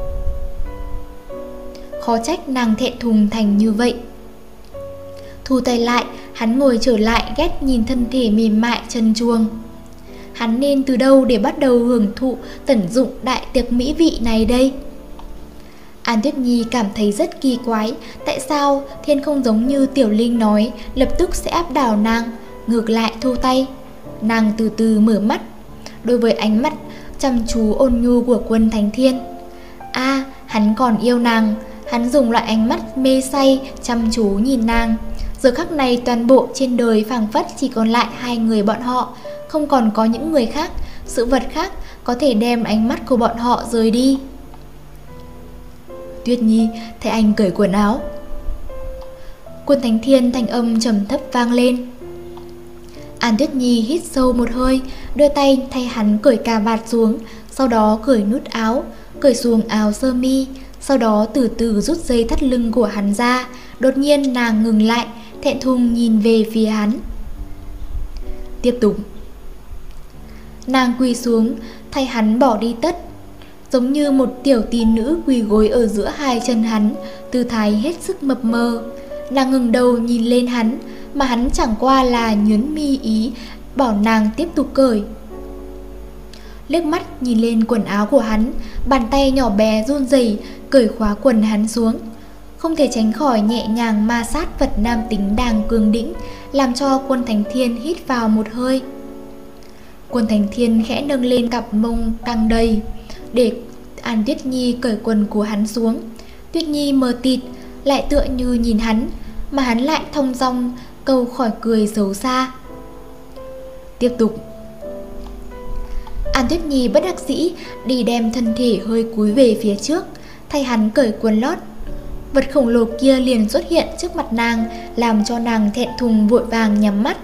Khó trách nàng thẹn thùng thành như vậy. Thu tay lại, hắn ngồi trở lại, ghét nhìn thân thể mềm mại trần truồng. Hắn nên từ đâu để bắt đầu hưởng thụ tận dụng đại tiệc mỹ vị này đây? An Tuyết Nhi cảm thấy rất kỳ quái, tại sao Thiên không giống như Tiểu Linh nói lập tức sẽ áp đảo nàng, ngược lại thu tay. Nàng từ từ mở mắt, đối với ánh mắt chăm chú ôn nhu của Quân Thánh Thiên. Hắn còn yêu nàng. Hắn dùng loại ánh mắt mê say chăm chú nhìn nàng. Giờ khắc này toàn bộ trên đời phảng phất chỉ còn lại hai người bọn họ, không còn có những người khác, sự vật khác có thể đem ánh mắt của bọn họ rời đi. Tuyết Nhi, thấy anh cởi quần áo. Quân Thánh Thiên thanh âm trầm thấp vang lên. An Tuyết Nhi hít sâu một hơi, đưa tay thay hắn cởi cà vạt xuống, sau đó cởi nút áo, cởi xuống áo sơ mi, sau đó từ từ rút dây thắt lưng của hắn ra. Đột nhiên nàng ngừng lại, thẹn thùng nhìn về phía hắn. Tiếp tục. Nàng quỳ xuống, thay hắn bỏ đi tất, giống như một tiểu tỷ nữ quỳ gối ở giữa hai chân hắn, tư thái hết sức mập mờ. Nàng ngừng đầu nhìn lên hắn, mà hắn chẳng qua là nhớn mi ý bảo nàng tiếp tục cởi. Liếc mắt nhìn lên quần áo của hắn, bàn tay nhỏ bé run rẩy cởi khóa quần hắn xuống, không thể tránh khỏi nhẹ nhàng ma sát vật nam tính đang cương đĩnh, làm cho Quân Thánh Thiên hít vào một hơi. Quân Thánh Thiên khẽ nâng lên cặp mông căng đầy để An Tuyết Nhi cởi quần của hắn xuống. Tuyết Nhi mờ tịt, lại tựa như nhìn hắn, mà hắn lại thong dong câu khỏi cười xấu xa. Tiếp tục. An Tuyết Nhi bất đắc dĩ đi đem thân thể hơi cúi về phía trước, thay hắn cởi quần lót. vật khổng lồ kia liền xuất hiện trước mặt nàng, làm cho nàng thẹn thùng vội vàng nhắm mắt.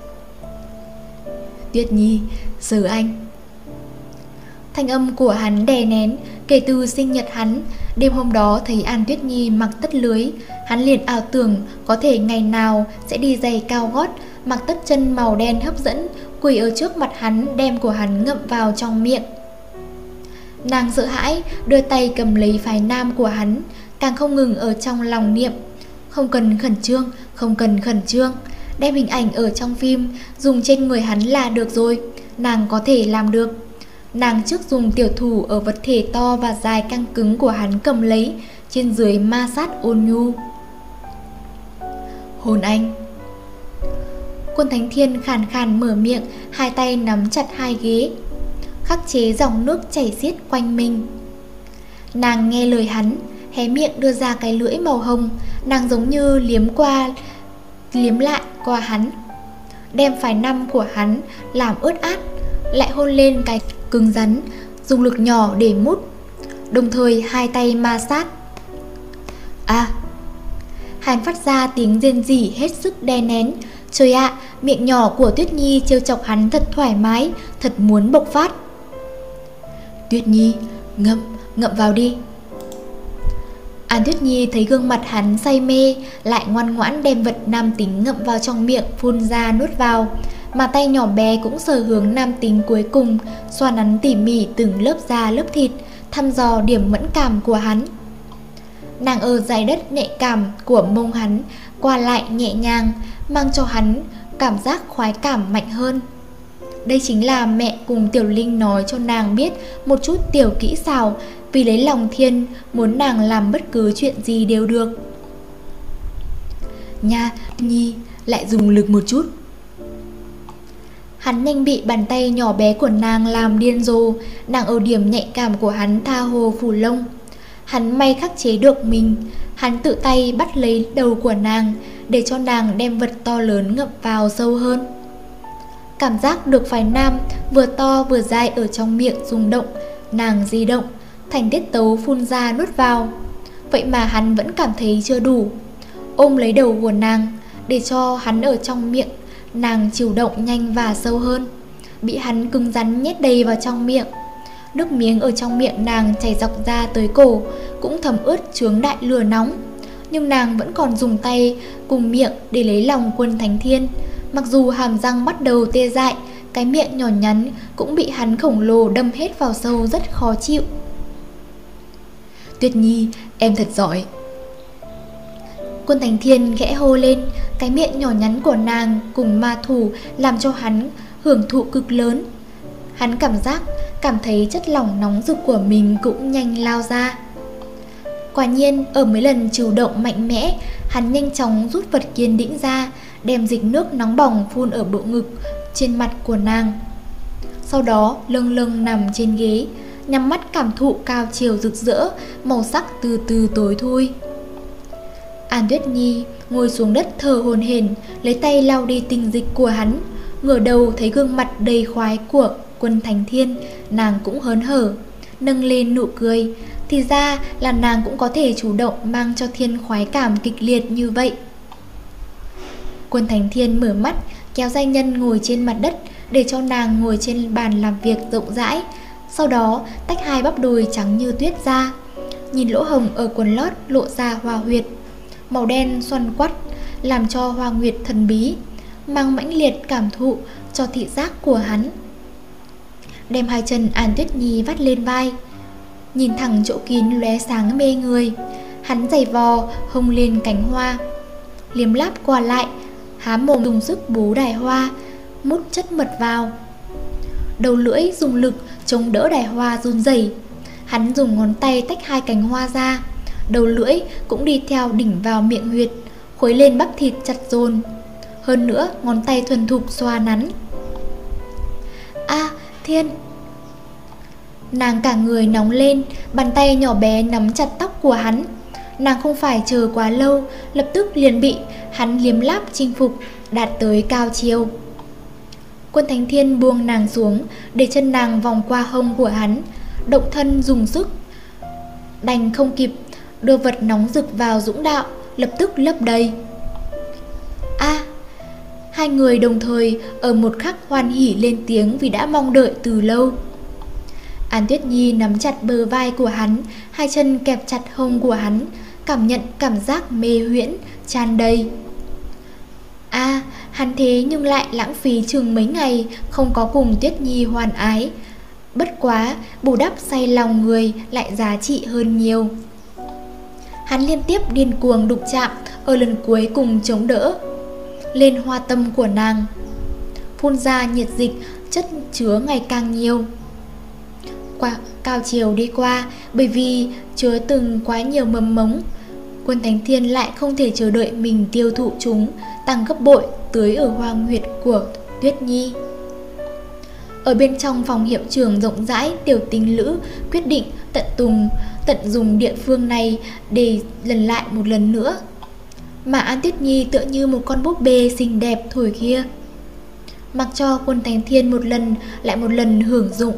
Tuyết Nhi, giờ anh. Thanh âm của hắn đè nén. Kể từ sinh nhật hắn, đêm hôm đó thấy An Tuyết Nhi mặc tất lưới, hắn liền ảo tưởng có thể ngày nào sẽ đi giày cao gót, mặc tất chân màu đen hấp dẫn, quỳ ở trước mặt hắn, đem của hắn ngậm vào trong miệng. Nàng sợ hãi, đưa tay cầm lấy phái nam của hắn, càng không ngừng ở trong lòng niệm: không cần khẩn trương, không cần khẩn trương, đem hình ảnh ở trong phim dùng trên người hắn là được rồi, nàng có thể làm được. Nàng trước dùng tiểu thủ ở vật thể to và dài căng cứng của hắn cầm lấy, trên dưới ma sát ôn nhu. Hôn anh. Quân Thánh Thiên khàn khàn mở miệng, hai tay nắm chặt hai ghế, khắc chế dòng nước chảy xiết quanh mình. Nàng nghe lời hắn, hé miệng đưa ra cái lưỡi màu hồng, nàng giống như liếm lại qua hắn, đem phái năm của hắn làm ướt át, lại hôn lên cái cứng rắn, dùng lực nhỏ để mút, đồng thời hai tay ma sát. Hắn phát ra tiếng rên rỉ hết sức đè nén. Trời ạ, miệng nhỏ của Tuyết Nhi trêu chọc hắn thật thoải mái, thật muốn bộc phát. Tuyết Nhi, ngậm vào đi. An Tuyết Nhi thấy gương mặt hắn say mê, lại ngoan ngoãn đem vật nam tính ngậm vào trong miệng, phun ra nuốt vào. Mà tay nhỏ bé cũng sờ hướng nam tính cuối cùng, xoa nắn tỉ mỉ từng lớp da lớp thịt, thăm dò điểm mẫn cảm của hắn. Nàng ở dải đất nhạy cảm của mông hắn qua lại nhẹ nhàng, mang cho hắn cảm giác khoái cảm mạnh hơn. Đây chính là mẹ cùng Tiểu Linh nói cho nàng biết một chút tiểu kỹ xảo, vì lấy lòng Thiên muốn nàng làm bất cứ chuyện gì đều được. Nha, Nhi, lại dùng lực một chút. Hắn nhanh bị bàn tay nhỏ bé của nàng làm điên rồ. Nàng ở điểm nhạy cảm của hắn tha hồ phủ lông. Hắn may khắc chế được mình. Hắn tự tay bắt lấy đầu của nàng, để cho nàng đem vật to lớn ngậm vào sâu hơn. Cảm giác được phái nam vừa to vừa dài ở trong miệng rung động. Nàng di động, thành tiết tấu phun ra nuốt vào. Vậy mà hắn vẫn cảm thấy chưa đủ. Ôm lấy đầu của nàng, để cho hắn ở trong miệng. Nàng chịu động nhanh và sâu hơn, bị hắn cứng rắn nhét đầy vào trong miệng. Nước miếng ở trong miệng nàng chảy dọc ra tới cổ, cũng thấm ướt chướng đại lửa nóng. Nhưng nàng vẫn còn dùng tay cùng miệng để lấy lòng Quân Thánh Thiên. Mặc dù hàm răng bắt đầu tê dại, cái miệng nhỏ nhắn cũng bị hắn khổng lồ đâm hết vào sâu, rất khó chịu. Tuyết Nhi, em thật giỏi. Quân Thánh Thiên khẽ hô lên. Cái miệng nhỏ nhắn của nàng cùng ma thủ làm cho hắn hưởng thụ cực lớn. Hắn cảm thấy chất lỏng nóng rực của mình cũng nhanh lao ra. Quả nhiên, ở mấy lần chịu động mạnh mẽ, hắn nhanh chóng rút vật kiên đĩnh ra, đem dịch nước nóng bỏng phun ở bộ ngực, trên mặt của nàng. Sau đó lâng lâng nằm trên ghế, nhắm mắt cảm thụ cao chiều rực rỡ, màu sắc từ từ tối thui. An Tuyết Nhi ngồi xuống đất thở hổn hển, lấy tay lau đi tình dịch của hắn. Ngửa đầu thấy gương mặt đầy khoái của Quân Thánh Thiên, nàng cũng hớn hở, nâng lên nụ cười. Thì ra là nàng cũng có thể chủ động mang cho Thiên khoái cảm kịch liệt như vậy. Quân Thánh Thiên mở mắt, kéo giai nhân ngồi trên mặt đất, để cho nàng ngồi trên bàn làm việc rộng rãi. Sau đó tách hai bắp đùi trắng như tuyết ra, nhìn lỗ hồng ở quần lót lộ ra hoa huyệt màu đen xoăn quắt, làm cho hoa nguyệt thần bí, mang mãnh liệt cảm thụ cho thị giác của hắn. Đem hai chân An Tuyết Nhi vắt lên vai, nhìn thẳng chỗ kín lóe sáng mê người. Hắn giày vò hông lên cánh hoa, liếm láp qua lại, há mồm dùng sức bú đài hoa, mút chất mật vào. Đầu lưỡi dùng lực chống đỡ đài hoa run rẩy. Hắn dùng ngón tay tách hai cánh hoa ra, đầu lưỡi cũng đi theo đỉnh vào miệng huyệt, khuấy lên bắp thịt chặt dồn. Hơn nữa ngón tay thuần thục xoa nắn. Thiên! Nàng cả người nóng lên, bàn tay nhỏ bé nắm chặt tóc của hắn. Nàng không phải chờ quá lâu, lập tức liền bị hắn liếm láp chinh phục, đạt tới cao chiều. Quân Thánh Thiên buông nàng xuống, để chân nàng vòng qua hông của hắn, động thân dùng sức. Đành không kịp đưa vật nóng rực vào dũng đạo, lập tức lấp đầy. Hai người đồng thời ở một khắc hoan hỉ lên tiếng vì đã mong đợi từ lâu. An Tuyết Nhi nắm chặt bờ vai của hắn, hai chân kẹp chặt hông của hắn, cảm nhận cảm giác mê huyễn, tràn đầy. Hắn thế nhưng lại lãng phí chừng mấy ngày không có cùng Tuyết Nhi hoan ái. Bất quá, bù đắp say lòng người lại giá trị hơn nhiều. Hắn liên tiếp điên cuồng đụng chạm, ở lần cuối cùng chống đỡ lên hoa tâm của nàng, phun ra nhiệt dịch, chất chứa ngày càng nhiều. Cao chiều đi qua, bởi vì chứa từng quá nhiều mầm mống, Quân Thánh Thiên lại không thể chờ đợi mình tiêu thụ chúng, tăng gấp bội tưới ở hoang huyệt của Tuyết Nhi. Ở bên trong phòng hiệu trưởng rộng rãi, Tiểu Tình Lữ quyết định tận dùng địa phương này để lần lại một lần nữa. Mà An Tuyết Nhi tựa như một con búp bê xinh đẹp thổi kia, mặc cho Quân Thánh Thiên một lần lại một lần hưởng dụng.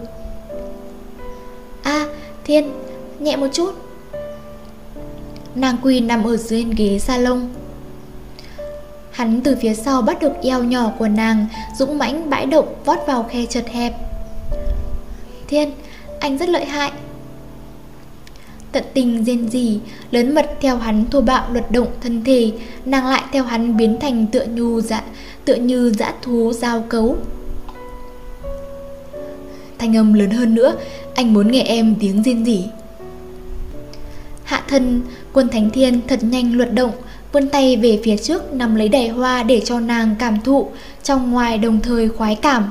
Thiên, nhẹ một chút. Nàng quỳ nằm ở dưới ghế salon. Hắn từ phía sau bắt được eo nhỏ của nàng, dũng mãnh bãi động vót vào khe chật hẹp. Thiên, anh rất lợi hại. Tận tình rên rỉ, lớn mật theo hắn thô bạo luật động thân thể, nàng lại theo hắn biến thành tựa như dã thú giao cấu. Thanh âm lớn hơn nữa, anh muốn nghe em tiếng rên rỉ. Hạ thân, Quân Thánh Thiên thật nhanh luật động, vươn tay về phía trước nắm lấy đẩy hoa để cho nàng cảm thụ, trong ngoài đồng thời khoái cảm.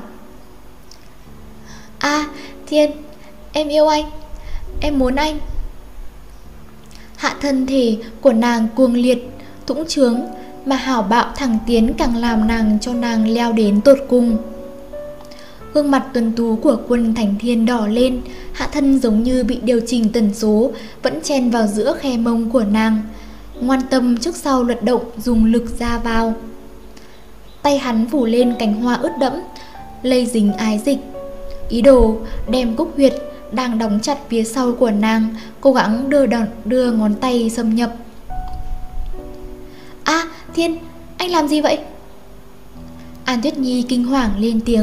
Thiên, em yêu anh, em muốn anh. Hạ thân thể của nàng cuồng liệt, thũng trướng, mà hảo bạo thẳng tiến càng làm nàng leo đến tột cùng. Gương mặt tuấn tú của Quân Thánh Thiên đỏ lên, hạ thân giống như bị điều chỉnh tần số, vẫn chen vào giữa khe mông của nàng, ngoan tâm trước sau luật động dùng lực ra vào. Tay hắn phủ lên cánh hoa ướt đẫm, lây dính ái dịch, ý đồ đem cúc huyệt đang đóng chặt phía sau của nàng, cố gắng đưa ngón tay xâm nhập. Thiên, anh làm gì vậy? An Tuyết Nhi kinh hoàng lên tiếng.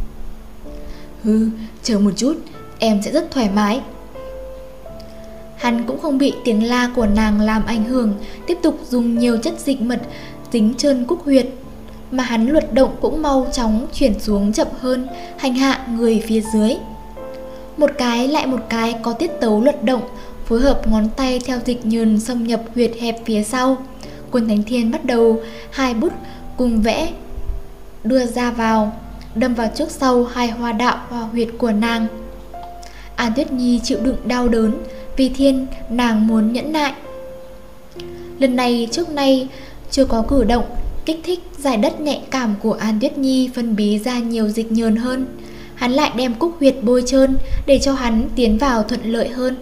Chờ một chút, em sẽ rất thoải mái. Hắn cũng không bị tiếng la của nàng làm ảnh hưởng, tiếp tục dùng nhiều chất dịch mật dính trơn cúc huyệt, mà hắn luật động cũng mau chóng chuyển xuống chậm hơn, hành hạ người phía dưới. Một cái lại một cái có tiết tấu luật động, phối hợp ngón tay theo dịch nhờn xâm nhập huyệt hẹp phía sau. Quân Thánh Thiên bắt đầu hai bút cùng vẽ, đưa ra vào, đâm vào trước sau hai hoa đạo hoa huyệt của nàng. An Tuyết Nhi chịu đựng đau đớn, vì Thiên nàng muốn nhẫn nại. Lần này trước nay chưa có cử động kích thích giải đất nhạy cảm của An Tuyết Nhi phân bí ra nhiều dịch nhờn hơn. Hắn lại đem cúc huyệt bôi trơn để cho hắn tiến vào thuận lợi hơn.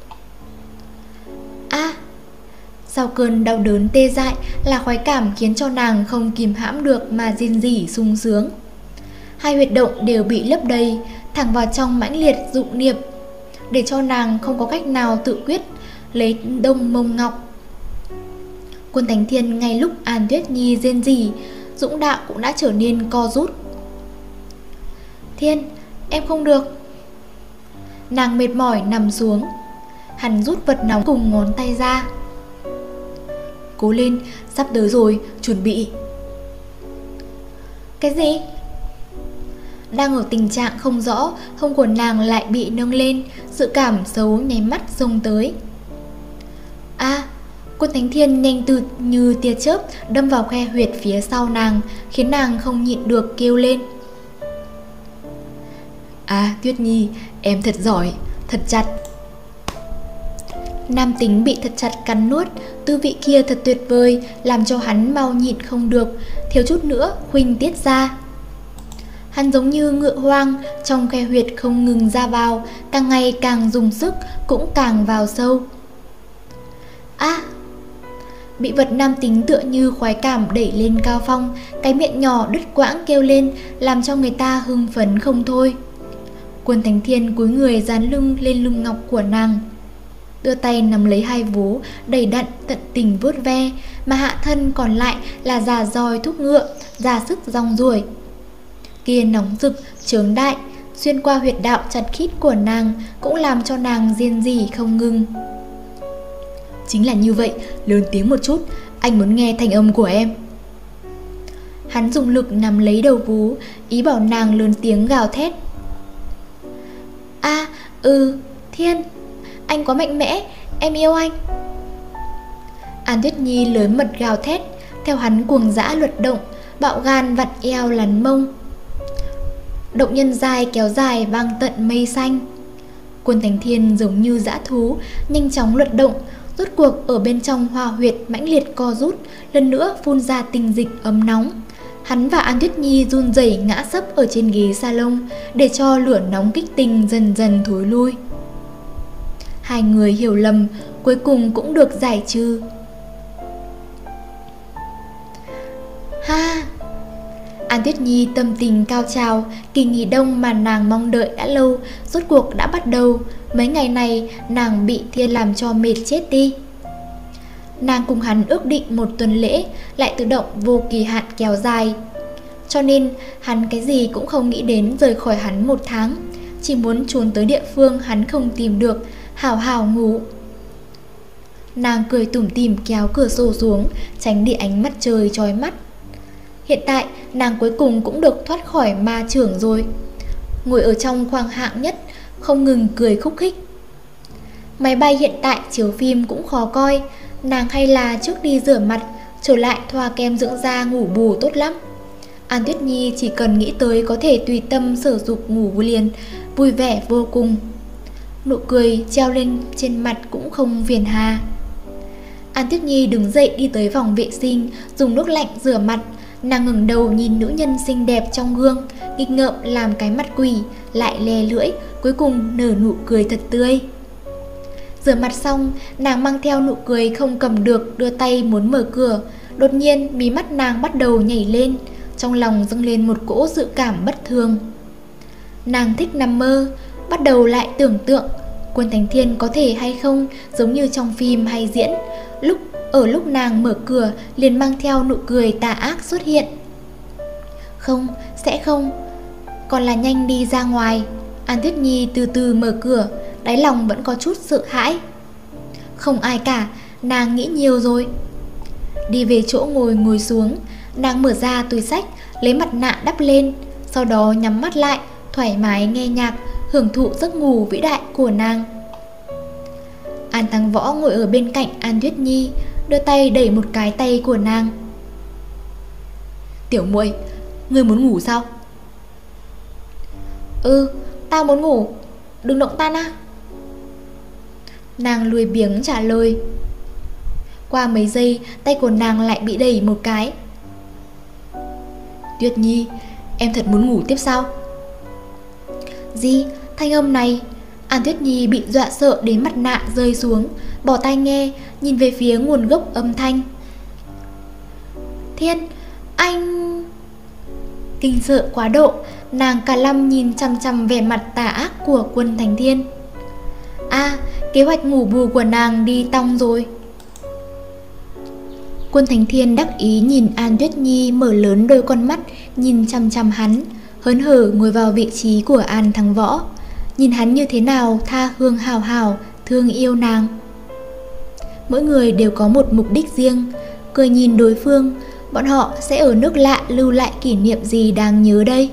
Sau cơn đau đớn tê dại là khoái cảm khiến cho nàng không kìm hãm được mà rên rỉ sung sướng. Hai huyệt động đều bị lấp đầy, thẳng vào trong mãnh liệt dụng niệm, để cho nàng không có cách nào tự quyết lấy đông mông ngọc. Quân Thánh Thiên ngay lúc An Tuyết Nhi rên rỉ, dũng đạo cũng đã trở nên co rút. Thiên, em không được. Nàng mệt mỏi nằm xuống. Hắn rút vật nóng cùng ngón tay ra. Cố lên, sắp tới rồi, chuẩn bị. Cái gì? Đang ở tình trạng không rõ, hông của nàng lại bị nâng lên, sự cảm xấu nháy mắt xông tới. Quân Thánh Thiên nhanh như tia chớp đâm vào khe huyệt phía sau nàng, khiến nàng không nhịn được kêu lên. Tuyết Nhi, em thật giỏi, thật chặt. Nam tính bị thật chặt cắn nuốt, tư vị kia thật tuyệt vời, làm cho hắn mau nhịn không được, thiếu chút nữa khuynh tiết ra. Hắn giống như ngựa hoang, trong khe huyệt không ngừng ra vào, càng ngày càng dùng sức, cũng càng vào sâu. Bị vật nam tính tựa như khoái cảm đẩy lên cao phong, cái miệng nhỏ đứt quãng kêu lên, làm cho người ta hưng phấn không thôi. Quân Thánh Thiên cúi người dán lưng lên lưng ngọc của nàng. đưa tay nắm lấy hai vú, đầy đặn tận tình vuốt ve, mà hạ thân còn lại là già roi thúc ngựa, ra sức rong ruổi. Kia nóng rực, chướng đại, xuyên qua huyệt đạo chặt khít của nàng, cũng làm cho nàng riêng rỉ không ngừng. Chính là như vậy, lớn tiếng một chút, anh muốn nghe thanh âm của em. Hắn dùng lực nắm lấy đầu vú, ý bảo nàng lớn tiếng gào thét. Thiên, anh quá mạnh mẽ, em yêu anh. An Tuyết Nhi lớn mật gào thét, theo hắn cuồng dã luật động, bạo gan vặn eo lắn mông. Động nhân dài kéo dài vang tận mây xanh. Quân Thành Thiên giống như dã thú, nhanh chóng luật động, rốt cuộc ở bên trong hoa huyệt mãnh liệt co rút, lần nữa phun ra tinh dịch ấm nóng. Hắn và An Tuyết Nhi run rẩy ngã sấp ở trên ghế salon, để cho lửa nóng kích tình dần dần thối lui. Hai người hiểu lầm, cuối cùng cũng được giải trừ. Ha! An Tuyết Nhi tâm tình cao trào, kỳ nghỉ đông mà nàng mong đợi đã lâu, rốt cuộc đã bắt đầu. Mấy ngày này nàng bị Thiên làm cho mệt chết đi. Nàng cùng hắn ước định một tuần lễ, lại tự động vô kỳ hạn kéo dài. Cho nên hắn cái gì cũng không nghĩ đến rời khỏi hắn một tháng, chỉ muốn trốn tới địa phương hắn không tìm được, hào hào ngủ. Nàng cười tủm tỉm kéo cửa sổ xuống, tránh đi ánh mắt trời chói mắt. Hiện tại nàng cuối cùng cũng được thoát khỏi ma chưởng rồi. Ngồi ở trong khoang hạng nhất, không ngừng cười khúc khích. Máy bay hiện tại chiếu phim cũng khó coi, nàng hay là trước đi rửa mặt, trở lại thoa kem dưỡng da ngủ bù tốt lắm. An Tuyết Nhi chỉ cần nghĩ tới có thể tùy tâm sử dụng ngủ liền, vui vẻ vô cùng. Nụ cười treo lên trên mặt cũng không phiền hà. An Tuyết Nhi đứng dậy đi tới phòng vệ sinh, dùng nước lạnh rửa mặt. Nàng ngẩng đầu nhìn nữ nhân xinh đẹp trong gương, nghịch ngợm làm cái mặt quỷ, lại lè lưỡi, cuối cùng nở nụ cười thật tươi. Rửa mặt xong, nàng mang theo nụ cười không cầm được, đưa tay muốn mở cửa. Đột nhiên mí mắt nàng bắt đầu nhảy lên, trong lòng dâng lên một cỗ dự cảm bất thường. Nàng thích nằm mơ, bắt đầu lại tưởng tượng Quân Thành Thiên có thể hay không giống như trong phim hay diễn, lúc nàng mở cửa liền mang theo nụ cười tà ác xuất hiện. Không, sẽ không, còn là nhanh đi ra ngoài. An Tuyết Nhi từ từ mở cửa, đáy lòng vẫn có chút sợ hãi. Không ai cả, nàng nghĩ nhiều rồi. Đi về chỗ ngồi xuống, nàng mở ra túi xách, lấy mặt nạ đắp lên, sau đó nhắm mắt lại, thoải mái nghe nhạc, hưởng thụ giấc ngủ vĩ đại của nàng. An Thắng Võ ngồi ở bên cạnh An Tuyết Nhi, đưa tay đẩy một cái tay của nàng. Tiểu muội, ngươi muốn ngủ sao? Tao muốn ngủ, đừng động ta na. Nàng lười biếng trả lời. Qua mấy giây, tay của nàng lại bị đẩy một cái. Tuyết Nhi, em thật muốn ngủ tiếp sao? Gì? Thanh âm này? An Tuyết Nhi bị dọa sợ đến mặt nạ rơi xuống, bỏ tai nghe, nhìn về phía nguồn gốc âm thanh. Thiên, anh... Kinh sợ quá độ, nàng cả lâm nhìn chằm chằm vẻ mặt tà ác của Quân Thành Thiên. Kế hoạch ngủ bù của nàng đi tong rồi. Quân Thành Thiên đắc ý nhìn An Tuyết Nhi mở lớn đôi con mắt, nhìn chằm chằm hắn, hớn hở ngồi vào vị trí của An Thắng Võ, nhìn hắn như thế nào tha hương hào hào, thương yêu nàng. Mỗi người đều có một mục đích riêng, cười nhìn đối phương, bọn họ sẽ ở nước lạ lưu lại kỷ niệm gì đáng nhớ đây?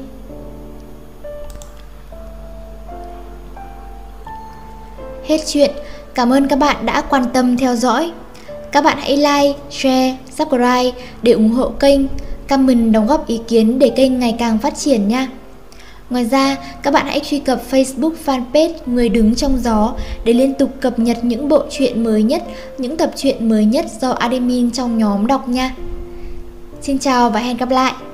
Hết chuyện, cảm ơn các bạn đã quan tâm theo dõi. Các bạn hãy like, share, subscribe để ủng hộ kênh, comment đóng góp ý kiến để kênh ngày càng phát triển nha. Ngoài ra, các bạn hãy truy cập Facebook fanpage Người Đứng Trong Gió để liên tục cập nhật những bộ truyện mới nhất, những tập truyện mới nhất do admin trong nhóm đọc nha. Xin chào và hẹn gặp lại!